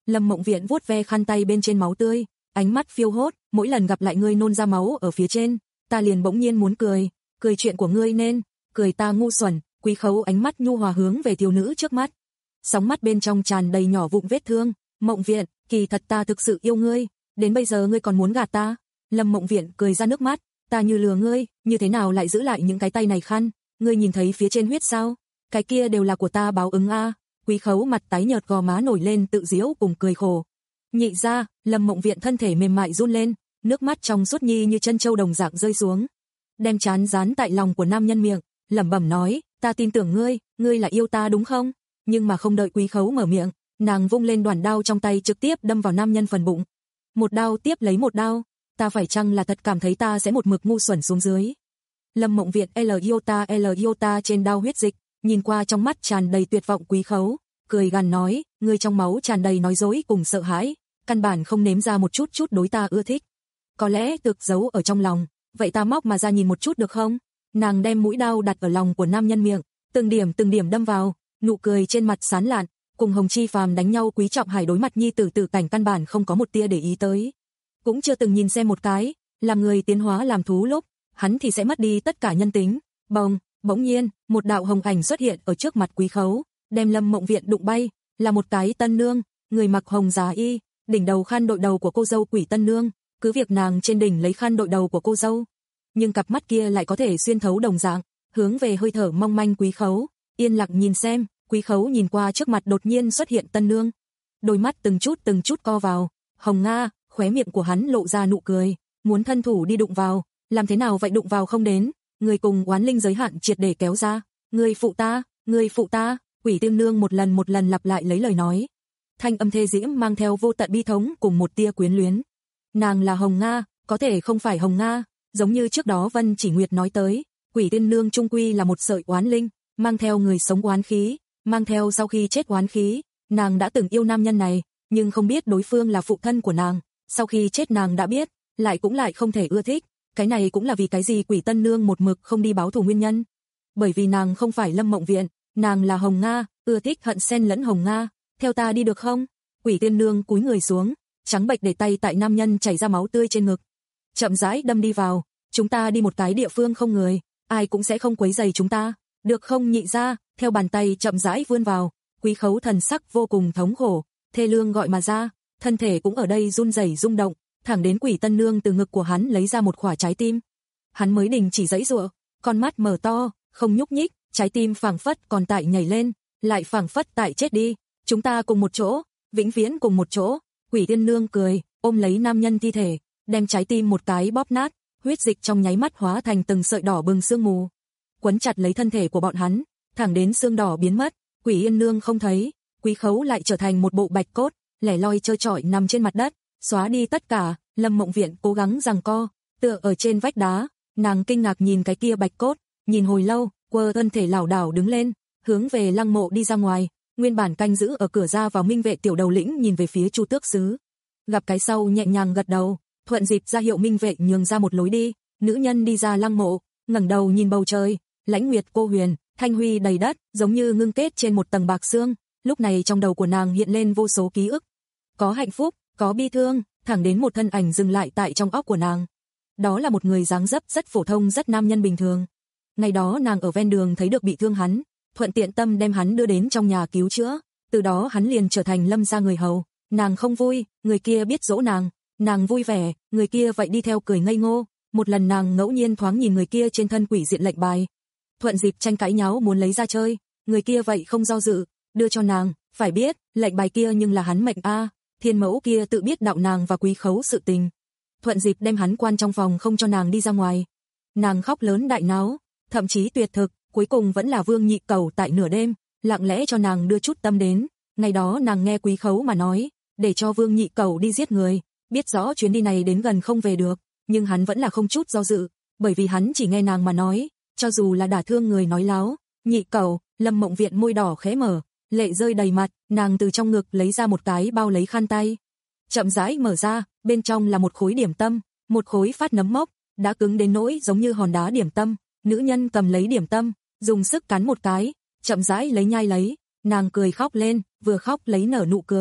Lâm Mộng Viện vuốt ve khăn tay bên trên máu tươi, ánh mắt phiêu hốt, mỗi lần gặp lại ngươi nôn ra máu ở phía trên, ta liền bỗng nhiên muốn cười, cười chuyện của ngươi nên, cười ta ngu xuẩn. Quý Khấu ánh mắt nhu hòa hướng về thiếu nữ trước mắt. Sóng mắt bên trong tràn đầy nhỏ vụn vết thương, Mộng Viện, kỳ thật ta thực sự yêu ngươi, đến bây giờ ngươi còn muốn gạt ta. Lâm Mộng Viện cười ra nước mắt, ta như lừa ngươi, như thế nào lại giữ lại những cái tay này khăn, ngươi nhìn thấy phía trên huyết sao? Cái kia đều là của ta báo ứng a. Quý Khấu mặt tái nhợt, gò má nổi lên tự giễu cùng cười khổ. Nhị ra, Lâm Mộng Viện thân thể mềm mại run lên, nước mắt trong suốt nhi như chân châu đồng dạng rơi xuống. Đem trán dán tại lòng của nam nhân miệng, lẩm bẩm nói, ta tin tưởng ngươi, ngươi là yêu ta đúng không? Nhưng mà không đợi Quý Khấu mở miệng, nàng vung lên đoàn đao trong tay trực tiếp đâm vào nam nhân phần bụng. Một đao tiếp lấy một đao, ta phải chăng là thật cảm thấy ta sẽ một mực ngu xuẩn xuống dưới? Lâm Mộng Viện L iota L iota trên đao huyết dịch, nhìn qua trong mắt tràn đầy tuyệt vọng Quý Khấu, cười gằn nói, ngươi trong máu tràn đầy nói dối cùng sợ hãi, căn bản không nếm ra một chút chút đối ta ưa thích. Có lẽ thực giấu ở trong lòng, vậy ta móc mà ra nhìn một chút được không? Nàng đem mũi đao đặt ở lòng của nam nhân miệng, từng điểm từng điểm đâm vào, nụ cười trên mặt sán lạn, cùng Hồng Chi Phàm đánh nhau Quý Trọng Hải đối mặt nhi tử tử cảnh căn bản không có một tia để ý tới. Cũng chưa từng nhìn xem một cái, làm người tiến hóa làm thú lúc, hắn thì sẽ mất đi tất cả nhân tính. Bồng, bỗng nhiên, một đạo hồng ảnh xuất hiện ở trước mặt Quý Khấu, đem Lâm Mộng Viện đụng bay, là một cái tân nương, người mặc hồng giá y, đỉnh đầu khăn đội đầu của cô dâu Quỷ tân nương, cứ việc nàng trên đỉnh lấy khăn đội đầu của cô dâu, nhưng cặp mắt kia lại có thể xuyên thấu đồng dạng, hướng về hơi thở mong manh Quý Khấu, yên lặng nhìn xem. Quý Khấu nhìn qua trước mặt đột nhiên xuất hiện tân nương, đôi mắt từng chút từng chút co vào, Hồng Nga, khóe miệng của hắn lộ ra nụ cười, muốn thân thủ đi đụng vào, làm thế nào vậy đụng vào không đến, người cùng oán linh giới hạn triệt để kéo ra, người phụ ta, người phụ ta, Quỷ Tiên Nương một lần một lần lặp lại lấy lời nói, thanh âm thê diễm mang theo vô tận bi thống cùng một tia quyến luyến. Nàng là Hồng Nga, có thể không phải Hồng Nga, giống như trước đó Vân Chỉ Nguyệt nói tới, Quỷ Tiên Nương trung quy là một sợi oán linh, mang theo người sống oán khí, mang theo sau khi chết oán khí, nàng đã từng yêu nam nhân này, nhưng không biết đối phương là phụ thân của nàng, sau khi chết nàng đã biết, lại cũng lại không thể ưa thích, cái này cũng là vì cái gì Quỷ Tân Nương một mực không đi báo thù nguyên nhân. Bởi vì nàng không phải Lâm Mộng Viện, nàng là Hồng Nga, ưa thích hận xen lẫn Hồng Nga, theo ta đi được không? Quỷ Tiên Nương cúi người xuống, trắng bệch để tay tại nam nhân chảy ra máu tươi trên ngực, chậm rãi đâm đi vào, chúng ta đi một cái địa phương không người, ai cũng sẽ không quấy rầy chúng ta, được không nhị ra? Theo bàn tay chậm rãi vươn vào, Quý Khấu thần sắc vô cùng thống khổ, thê lương gọi mà ra, thân thể cũng ở đây run rẩy rung động, thẳng đến Quỷ Tân Nương từ ngực của hắn lấy ra một khỏa trái tim, hắn mới đình chỉ giãy giụa, con mắt mở to, không nhúc nhích, trái tim phảng phất còn tại nhảy lên, lại phảng phất tại chết đi, chúng ta cùng một chỗ, vĩnh viễn cùng một chỗ. Quỷ Tiên Nương cười, ôm lấy nam nhân thi thể, đem trái tim một cái bóp nát, huyết dịch trong nháy mắt hóa thành từng sợi đỏ bừng sương mù, quấn chặt lấy thân thể của bọn hắn, thẳng đến xương đỏ biến mất, Quỷ Yên Nương không thấy, Quý Khấu lại trở thành một bộ bạch cốt, lẻ loi trơ trọi nằm trên mặt đất, xóa đi tất cả. Lâm Mộng Viện cố gắng giằng co, tựa ở trên vách đá, nàng kinh ngạc nhìn cái kia bạch cốt, nhìn hồi lâu, quơ thân thể lảo đảo đứng lên, hướng về lăng mộ đi ra ngoài. Nguyên bản canh giữ ở cửa ra vào Minh Vệ tiểu đầu lĩnh nhìn về phía Chu Tước Sứ, gặp cái sau nhẹ nhàng gật đầu, thuận dịp ra hiệu Minh Vệ nhường ra một lối đi. Nữ nhân đi ra lăng mộ, ngẩng đầu nhìn bầu trời, lãnh nguyệt cô huyền, thanh huy đầy đất, giống như ngưng kết trên một tầng bạc sương. Lúc này trong đầu của nàng hiện lên vô số ký ức, có hạnh phúc, có bi thương, thẳng đến một thân ảnh dừng lại tại trong óc của nàng. Đó là một người dáng dấp rất phổ thông, rất nam nhân bình thường. Ngày đó nàng ở ven đường thấy được bị thương hắn, thuận tiện tâm đem hắn đưa đến trong nhà cứu chữa, từ đó hắn liền trở thành Lâm gia người hầu. Nàng không vui, người kia biết dỗ nàng, nàng vui vẻ, người kia vậy đi theo cười ngây ngô. Một lần nàng ngẫu nhiên thoáng nhìn người kia trên thân quỷ diện lệnh bài, thuận dịp tranh cãi nháo muốn lấy ra chơi, người kia vậy không do dự, đưa cho nàng, phải biết, lệnh bài kia nhưng là hắn mệnh a, thiên mẫu kia tự biết đạo nàng và Quý Khấu sự tình, thuận dịp đem hắn quan trong phòng không cho nàng đi ra ngoài. Nàng khóc lớn đại náo, thậm chí tuyệt thực, cuối cùng vẫn là Vương Nhị Cẩu tại nửa đêm, lặng lẽ cho nàng đưa chút tâm đến. Ngày đó nàng nghe Quý Khấu mà nói, để cho Vương Nhị Cẩu đi giết người, biết rõ chuyến đi này đến gần không về được, nhưng hắn vẫn là không chút do dự, bởi vì hắn chỉ nghe nàng mà nói, cho dù là đả thương người nói láo. Nhị Cẩu, Lâm Mộng Viện môi đỏ khẽ mở, lệ rơi đầy mặt, nàng từ trong ngực lấy ra một cái bao lấy khăn tay, chậm rãi mở ra, bên trong là một khối điểm tâm, một khối phát nấm mốc, đã cứng đến nỗi giống như hòn đá điểm tâm. Nữ nhân cầm lấy điểm tâm, dùng sức cắn một cái, chậm rãi lấy nhai lấy, nàng cười khóc lên, vừa khóc lấy nở nụ cười,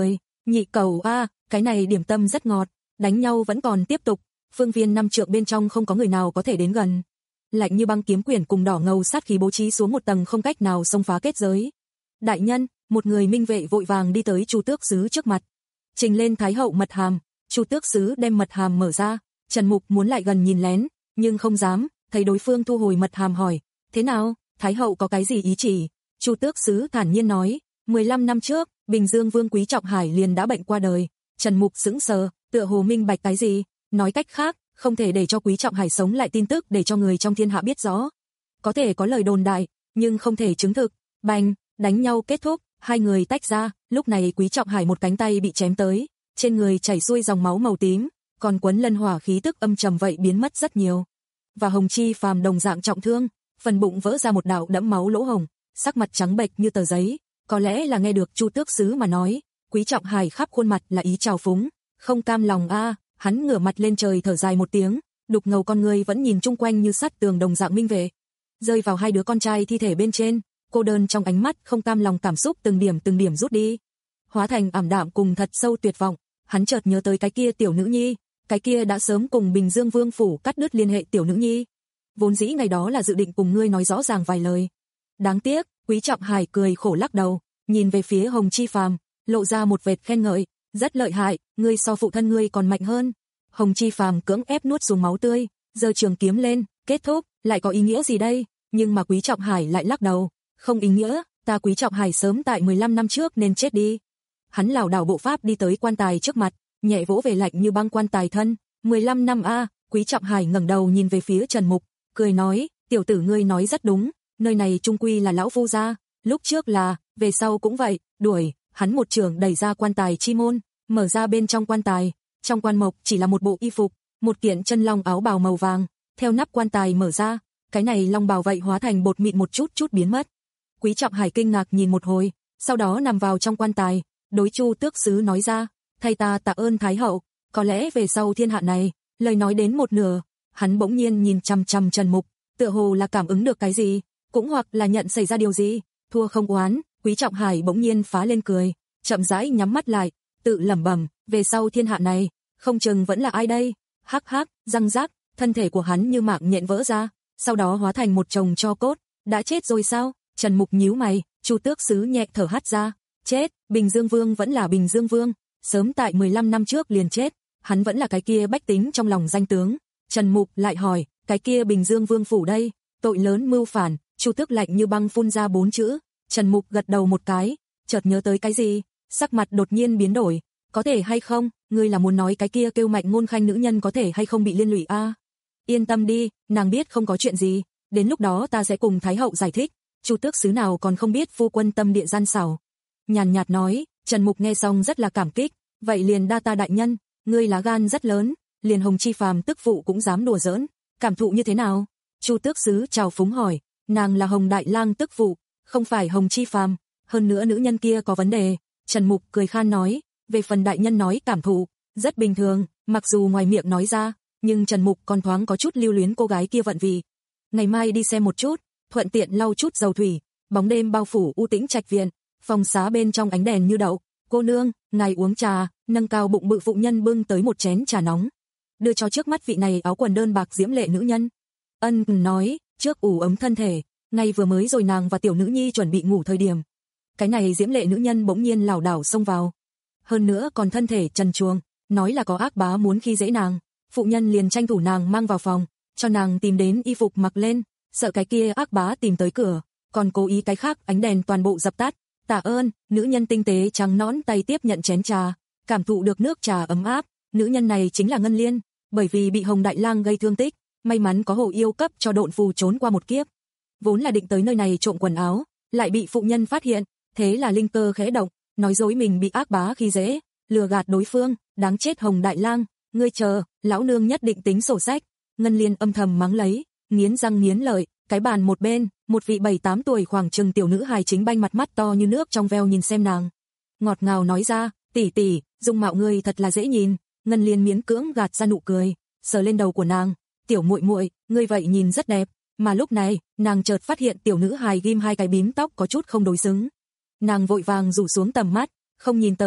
Nhị cầu a, cái này điểm tâm rất ngọt, đánh nhau vẫn còn tiếp tục, phương viên năm trượng bên trong không có người nào có thể đến gần. Lạnh như băng kiếm quyển cùng đỏ ngầu sát khí bố trí xuống một tầng không cách nào xông phá kết giới. Đại nhân, một người minh vệ vội vàng đi tới Chu Tước Sứ trước mặt, trình lên Thái hậu mật hàm. Chu Tước Sứ đem mật hàm mở ra, Trần Mục muốn lại gần nhìn lén, nhưng không dám, thấy đối phương thu hồi mật hàm hỏi, thế nào, Thái hậu có cái gì ý chỉ? Chu Tước Sứ thản nhiên nói, mười lăm năm trước, Bình Dương Vương Quý Trọng Hải liền đã bệnh qua đời. Trần Mục sững sờ, tựa hồ minh bạch cái gì, nói cách khác, không thể để cho Quý Trọng Hải sống lại tin tức để cho người trong thiên hạ biết rõ. Có thể có lời đồn đại, nhưng không thể chứng thực. Bành, đánh nhau kết thúc, hai người tách ra, lúc này Quý Trọng Hải một cánh tay bị chém tới, trên người chảy xuôi dòng máu màu tím, còn quấn lân hỏa khí tức âm trầm vậy biến mất rất nhiều. Và Hồng Chi Phàm đồng dạng trọng thương, phần bụng vỡ ra một đạo đẫm máu lỗ hổng, sắc mặt trắng bệch như tờ giấy, có lẽ là nghe được Chu Tước Sứ mà nói, Quý Trọng Hải khắp khuôn mặt là ý trào phúng, không cam lòng a, à, hắn ngửa mặt lên trời thở dài một tiếng, đục ngầu con người vẫn nhìn chung quanh như sắt tường đồng dạng minh vệ, rơi vào hai đứa con trai thi thể bên trên, cô đơn trong ánh mắt không cam lòng cảm xúc từng điểm từng điểm rút đi, hóa thành ảm đạm cùng thật sâu tuyệt vọng. Hắn chợt nhớ tới cái kia tiểu nữ nhi, cái kia đã sớm cùng Bình Dương Vương phủ cắt đứt liên hệ tiểu nữ nhi. Vốn dĩ ngày đó là dự định cùng ngươi nói rõ ràng vài lời. Đáng tiếc, Quý Trọng Hải cười khổ lắc đầu, nhìn về phía Hồng Chi Phàm, lộ ra một vệt khen ngợi, rất lợi hại, ngươi so phụ thân ngươi còn mạnh hơn. Hồng Chi Phàm cưỡng ép nuốt xuống máu tươi, giơ trường kiếm lên, kết thúc, lại có ý nghĩa gì đây? Nhưng mà Quý Trọng Hải lại lắc đầu, không ý nghĩa, ta Quý Trọng Hải sớm tại mười lăm năm trước nên chết đi. Hắn lảo đảo bộ pháp đi tới quan tài trước mặt, nhẹ vỗ về lạnh như băng quan tài thân, mười lăm năm a, à, Quý Trọng Hải ngẩng đầu nhìn về phía Trần Mục, cười nói, tiểu tử ngươi nói rất đúng, nơi này trung quy là lão phu gia, lúc trước là, về sau cũng vậy, đuổi, hắn một trường đẩy ra quan tài chi môn, mở ra bên trong quan tài, trong quan mộc chỉ là một bộ y phục, một kiện chân long áo bào màu vàng, theo nắp quan tài mở ra, cái này long bào vậy hóa thành bột mịn một chút chút biến mất. Quý Trọng Hải kinh ngạc nhìn một hồi, sau đó nằm vào trong quan tài, đối Chu Tước Sứ nói ra, thay ta tạ ơn Thái hậu, có lẽ về sau thiên hạ này, lời nói đến một nửa, hắn bỗng nhiên nhìn chằm chằm Trần Mục, tựa hồ là cảm ứng được cái gì, cũng hoặc là nhận xảy ra điều gì, thua không oán. Quý Trọng Hải bỗng nhiên phá lên cười, chậm rãi nhắm mắt lại, tự lẩm bẩm, về sau thiên hạ này, không chừng vẫn là ai đây? Hắc hắc, răng rắc, thân thể của hắn như mạng nhện vỡ ra, sau đó hóa thành một chồng tro cốt, đã chết rồi sao? Trần Mục nhíu mày, Chu Tước Sứ nhẹ thở hắt ra, chết, Bình Dương Vương vẫn là Bình Dương Vương, sớm tại mười lăm năm trước liền chết, hắn vẫn là cái kia bách tính trong lòng danh tướng. Trần Mục lại hỏi, cái kia Bình Dương Vương phủ đây, tội lớn mưu phản, Chu Tước lạnh như băng phun ra bốn chữ. Trần Mục gật đầu một cái, chợt nhớ tới cái gì, sắc mặt đột nhiên biến đổi, có thể hay không, ngươi là muốn nói cái kia kêu Mạnh Ngôn Khanh nữ nhân có thể hay không bị liên lụy a? À? Yên tâm đi, nàng biết không có chuyện gì, đến lúc đó ta sẽ cùng Thái hậu giải thích, Chu Tước Sứ nào còn không biết phu quân tâm địa gian xảo. Nhàn nhạt nói, Trần Mục nghe xong rất là cảm kích, vậy liền đa ta đại nhân, ngươi lá gan rất lớn, liền Hồng Chi Phàm tức phụ cũng dám đùa giỡn, cảm thụ như thế nào? Chu Tước Sứ chào phúng hỏi, nàng là Hồng Đại Lang tức phụ, không phải Hồng Chi Phàm, hơn nữa nữ nhân kia có vấn đề. Trần Mục cười khan nói, về phần đại nhân nói cảm thụ, rất bình thường, mặc dù ngoài miệng nói ra, nhưng Trần Mục còn thoáng có chút lưu luyến cô gái kia vận vị. Ngày mai đi xem một chút, thuận tiện lau chút dầu thủy, bóng đêm bao phủ u tĩnh trạch viện, phòng xá bên trong ánh đèn như đậu, cô nương, ngài uống trà, nâng cao bụng bự phụ nhân bưng tới một chén trà nóng, đưa cho trước mắt vị này áo quần đơn bạc diễm lệ nữ nhân. Ân nói, trước ủ ấm thân thể, ngay vừa mới rồi nàng và tiểu nữ nhi chuẩn bị ngủ thời điểm. Cái này diễm lệ nữ nhân bỗng nhiên lảo đảo xông vào. Hơn nữa còn thân thể trần truồng, nói là có ác bá muốn khi dễ nàng. Phụ nhân liền tranh thủ nàng mang vào phòng, cho nàng tìm đến y phục mặc lên, sợ cái kia ác bá tìm tới cửa, còn cố ý cái khác ánh đèn toàn bộ dập tắt. Tạ ơn, nữ nhân tinh tế trắng nõn tay tiếp nhận chén trà, cảm thụ được nước trà ấm áp. Nữ nhân này chính là Ngân Liên, bởi vì bị Hồng Đại Lang gây thương tích, may mắn có hồ yêu cấp cho độn phù trốn qua một kiếp. Vốn là định tới nơi này trộm quần áo, lại bị phụ nhân phát hiện, thế là linh cơ khẽ động, nói dối mình bị ác bá khi dễ, lừa gạt đối phương, đáng chết Hồng Đại Lang, ngươi chờ, lão nương nhất định tính sổ sách. Ngân Liên âm thầm mắng lấy, nghiến răng nghiến lợi, cái bàn một bên, một vị bảy tám tuổi khoảng chừng tiểu nữ hài chính banh mặt mắt to như nước trong veo nhìn xem nàng. Ngọt ngào nói ra, tỷ tỷ, dung mạo ngươi thật là dễ nhìn. Ngân Liên miễn cưỡng gạt ra nụ cười, sờ lên đầu của nàng, tiểu muội muội, ngươi vậy nhìn rất đẹp. Mà lúc này, nàng chợt phát hiện tiểu nữ hài ghim hai cái bím tóc có chút không đối xứng. Nàng vội vàng rủ xuống tầm mắt, không nhìn tới,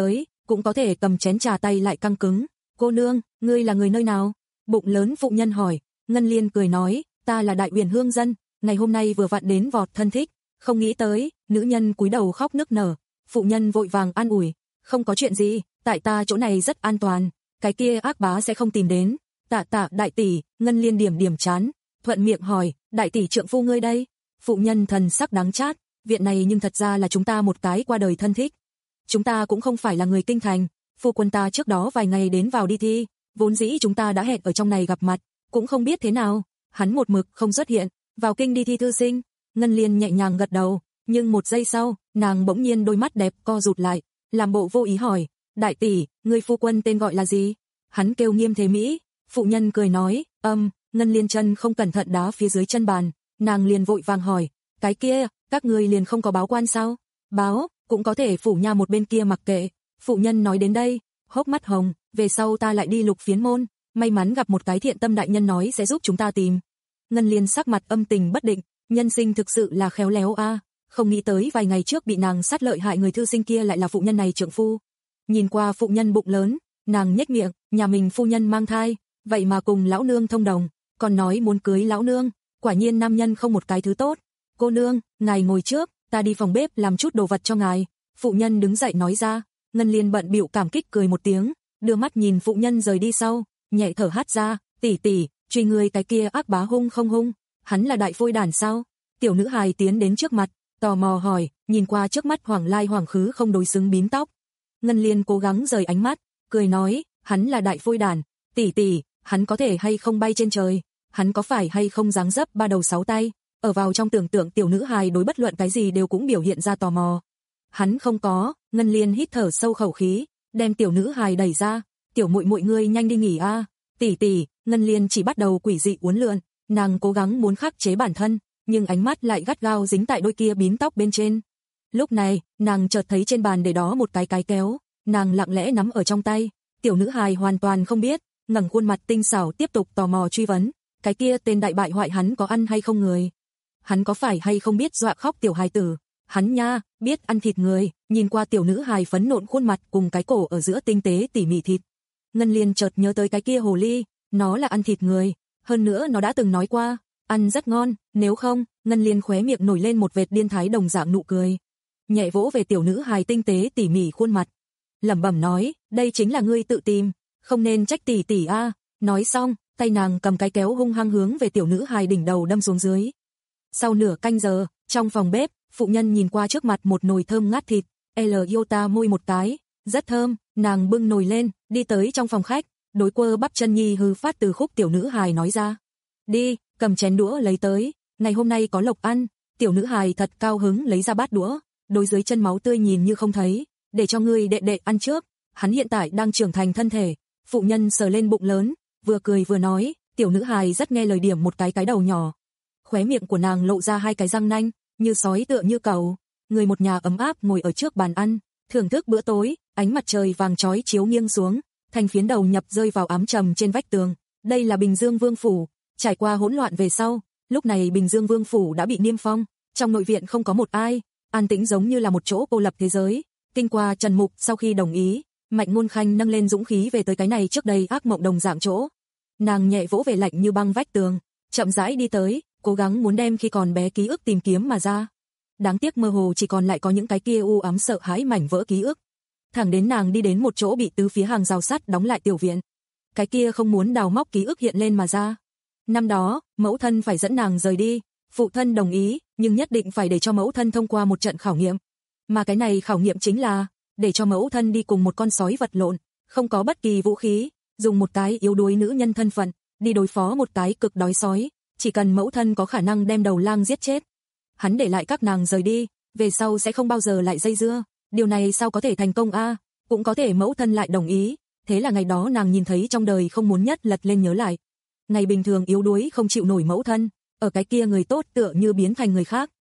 cũng có thể cầm chén trà tay lại căng cứng. Cô nương, ngươi là người nơi nào? Bụng lớn phụ nhân hỏi. Ngân Liên cười nói, ta là Đại Uyển hương dân, ngày hôm nay vừa vặn đến vọt thân thích, không nghĩ tới. Nữ nhân cúi đầu khóc nức nở. Phụ nhân vội vàng an ủi, không có chuyện gì, tại ta chỗ này rất an toàn, cái kia ác bá sẽ không tìm đến. Tạ tạ đại tỷ. Ngân Liên điểm điểm chán, thuận miệng hỏi, đại tỷ trượng phu ngươi đây? Phụ nhân thần sắc đắng chát, viện này nhưng thật ra là chúng ta một cái qua đời thân thích. Chúng ta cũng không phải là người kinh thành, phu quân ta trước đó vài ngày đến vào đi thi, vốn dĩ chúng ta đã hẹn ở trong này gặp mặt, cũng không biết thế nào, hắn một mực không xuất hiện, vào kinh đi thi thư sinh. Ngân Liên nhẹ nhàng gật đầu, nhưng một giây sau, nàng bỗng nhiên đôi mắt đẹp co rụt lại, làm bộ vô ý hỏi, đại tỷ, người phu quân tên gọi là gì? Hắn kêu Nghiêm Thế Mỹ. Phụ nhân cười nói, âm, Ngân Liên chân không cẩn thận đá phía dưới chân bàn, nàng liền vội vàng hỏi, cái kia, các ngươi liền không có báo quan sao? Báo, cũng có thể phủ nha một bên kia mặc kệ. Phụ nhân nói đến đây, hốc mắt hồng, về sau ta lại đi lục phiến môn, may mắn gặp một cái thiện tâm đại nhân nói sẽ giúp chúng ta tìm. Ngân Liên sắc mặt âm tình bất định, nhân sinh thực sự là khéo léo a, à. Không nghĩ tới vài ngày trước bị nàng sát lợi hại người thư sinh kia lại là phụ nhân này trượng phu. Nhìn qua phụ nhân bụng lớn, nàng nhếch miệng, nhà mình phu nhân mang thai, vậy mà cùng lão nương thông đồng, còn nói muốn cưới lão nương, quả nhiên nam nhân không một cái thứ tốt. Cô nương, ngài ngồi trước, ta đi phòng bếp làm chút đồ vật cho ngài. Phụ nhân đứng dậy nói ra. Ngân Liên bận bịu cảm kích cười một tiếng, đưa mắt nhìn phụ nhân rời đi sau, nhẹ thở hát ra, tỷ tỷ, truy người cái kia ác bá hung không hung, hắn là đại phôi đản sao? Tiểu nữ hài tiến đến trước mặt, tò mò hỏi, nhìn qua trước mắt hoảng lai hoảng khứ không đối xứng bím tóc. Ngân Liên cố gắng rời ánh mắt, cười nói, hắn là đại phôi đản, tỷ tỷ, hắn có thể hay không bay trên trời, hắn có phải hay không dáng dấp ba đầu sáu tay? Ở vào trong tưởng tượng tiểu nữ hài đối bất luận cái gì đều cũng biểu hiện ra tò mò. Hắn không có. Ngân Liên hít thở sâu khẩu khí, đem tiểu nữ hài đẩy ra, tiểu muội muội ngươi nhanh đi nghỉ a. Tỷ tỷ. Ngân Liên chỉ bắt đầu quỷ dị uốn lượn, nàng cố gắng muốn khắc chế bản thân, nhưng ánh mắt lại gắt gao dính tại đôi kia bím tóc bên trên. Lúc này, nàng chợt thấy trên bàn để đó một cái cái kéo, nàng lặng lẽ nắm ở trong tay, tiểu nữ hài hoàn toàn không biết, ngẩng khuôn mặt tinh xảo tiếp tục tò mò truy vấn, cái kia tên đại bại hoại hắn có ăn hay không người? Hắn có phải hay không biết dọa khóc tiểu hài tử? Hắn nha, biết ăn thịt người. Nhìn qua tiểu nữ hài phấn nộn khuôn mặt cùng cái cổ ở giữa tinh tế tỉ mỉ thịt, Ngân Liên chợt nhớ tới cái kia hồ ly, nó là ăn thịt người, hơn nữa nó đã từng nói qua, ăn rất ngon, nếu không. Ngân Liên khóe miệng nổi lên một vệt điên thái đồng dạng nụ cười, nhẹ vỗ về tiểu nữ hài tinh tế tỉ mỉ khuôn mặt, lẩm bẩm nói, đây chính là ngươi tự tìm, không nên trách tỷ tỷ a. Nói xong, tay nàng cầm cái kéo hung hăng hướng về tiểu nữ hài đỉnh đầu đâm xuống dưới. Sau nửa canh giờ, trong phòng bếp, phụ nhân nhìn qua trước mặt một nồi thơm ngát thịt, L Iota môi một cái, rất thơm, nàng bưng nồi lên, đi tới trong phòng khách, đối quơ bắp chân nhi hư phát từ khúc tiểu nữ hài nói ra. Đi, cầm chén đũa lấy tới, ngày hôm nay có lộc ăn. Tiểu nữ hài thật cao hứng lấy ra bát đũa, đối dưới chân máu tươi nhìn như không thấy, để cho ngươi đệ đệ ăn trước, hắn hiện tại đang trưởng thành thân thể. Phụ nhân sờ lên bụng lớn, vừa cười vừa nói, tiểu nữ hài rất nghe lời điểm một cái cái đầu nhỏ. Khóe miệng của nàng lộ ra hai cái răng nanh, như sói tựa như cẩu. Người một nhà ấm áp ngồi ở trước bàn ăn, thưởng thức bữa tối, ánh mặt trời vàng chói chiếu nghiêng xuống, thành phiến đầu nhập rơi vào ám trầm trên vách tường. Đây là Bình Dương Vương phủ, trải qua hỗn loạn về sau, lúc này Bình Dương Vương phủ đã bị niêm phong, trong nội viện không có một ai, an tĩnh giống như là một chỗ cô lập thế giới. Kinh qua Trần Mục sau khi đồng ý, Mạnh Ngôn Khanh nâng lên dũng khí về tới cái này trước đây ác mộng đồng dạng chỗ. Nàng nhẹ vỗ về lạnh như băng vách tường, chậm rãi đi tới, cố gắng muốn đem khi còn bé ký ức tìm kiếm mà ra. Đáng tiếc mơ hồ chỉ còn lại có những cái kia u ám sợ hãi mảnh vỡ ký ức. Thẳng đến nàng đi đến một chỗ bị tứ phía hàng rào sắt đóng lại tiểu viện. Cái kia không muốn đào móc ký ức hiện lên mà ra. Năm đó, mẫu thân phải dẫn nàng rời đi, phụ thân đồng ý, nhưng nhất định phải để cho mẫu thân thông qua một trận khảo nghiệm. Mà cái này khảo nghiệm chính là để cho mẫu thân đi cùng một con sói vật lộn, không có bất kỳ vũ khí, dùng một cái yếu đuối nữ nhân thân phận, đi đối phó một cái cực đói sói, chỉ cần mẫu thân có khả năng đem đầu lang giết chết. Hắn để lại các nàng rời đi, về sau sẽ không bao giờ lại dây dưa, điều này sao có thể thành công a? À? Cũng có thể mẫu thân lại đồng ý, thế là ngày đó nàng nhìn thấy trong đời không muốn nhất lật lên nhớ lại. Ngày bình thường yếu đuối không chịu nổi mẫu thân, ở cái kia người tốt tựa như biến thành người khác.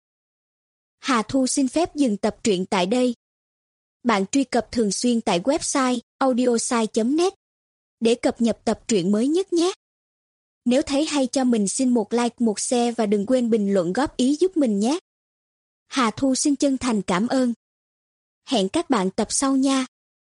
Hà Thu xin phép dừng tập truyện tại đây. Bạn truy cập thường xuyên tại website audiosai chấm net để cập nhật tập truyện mới nhất nhé. Nếu thấy hay cho mình xin một like, một share và đừng quên bình luận góp ý giúp mình nhé. Hà Thu xin chân thành cảm ơn. Hẹn các bạn tập sau nha.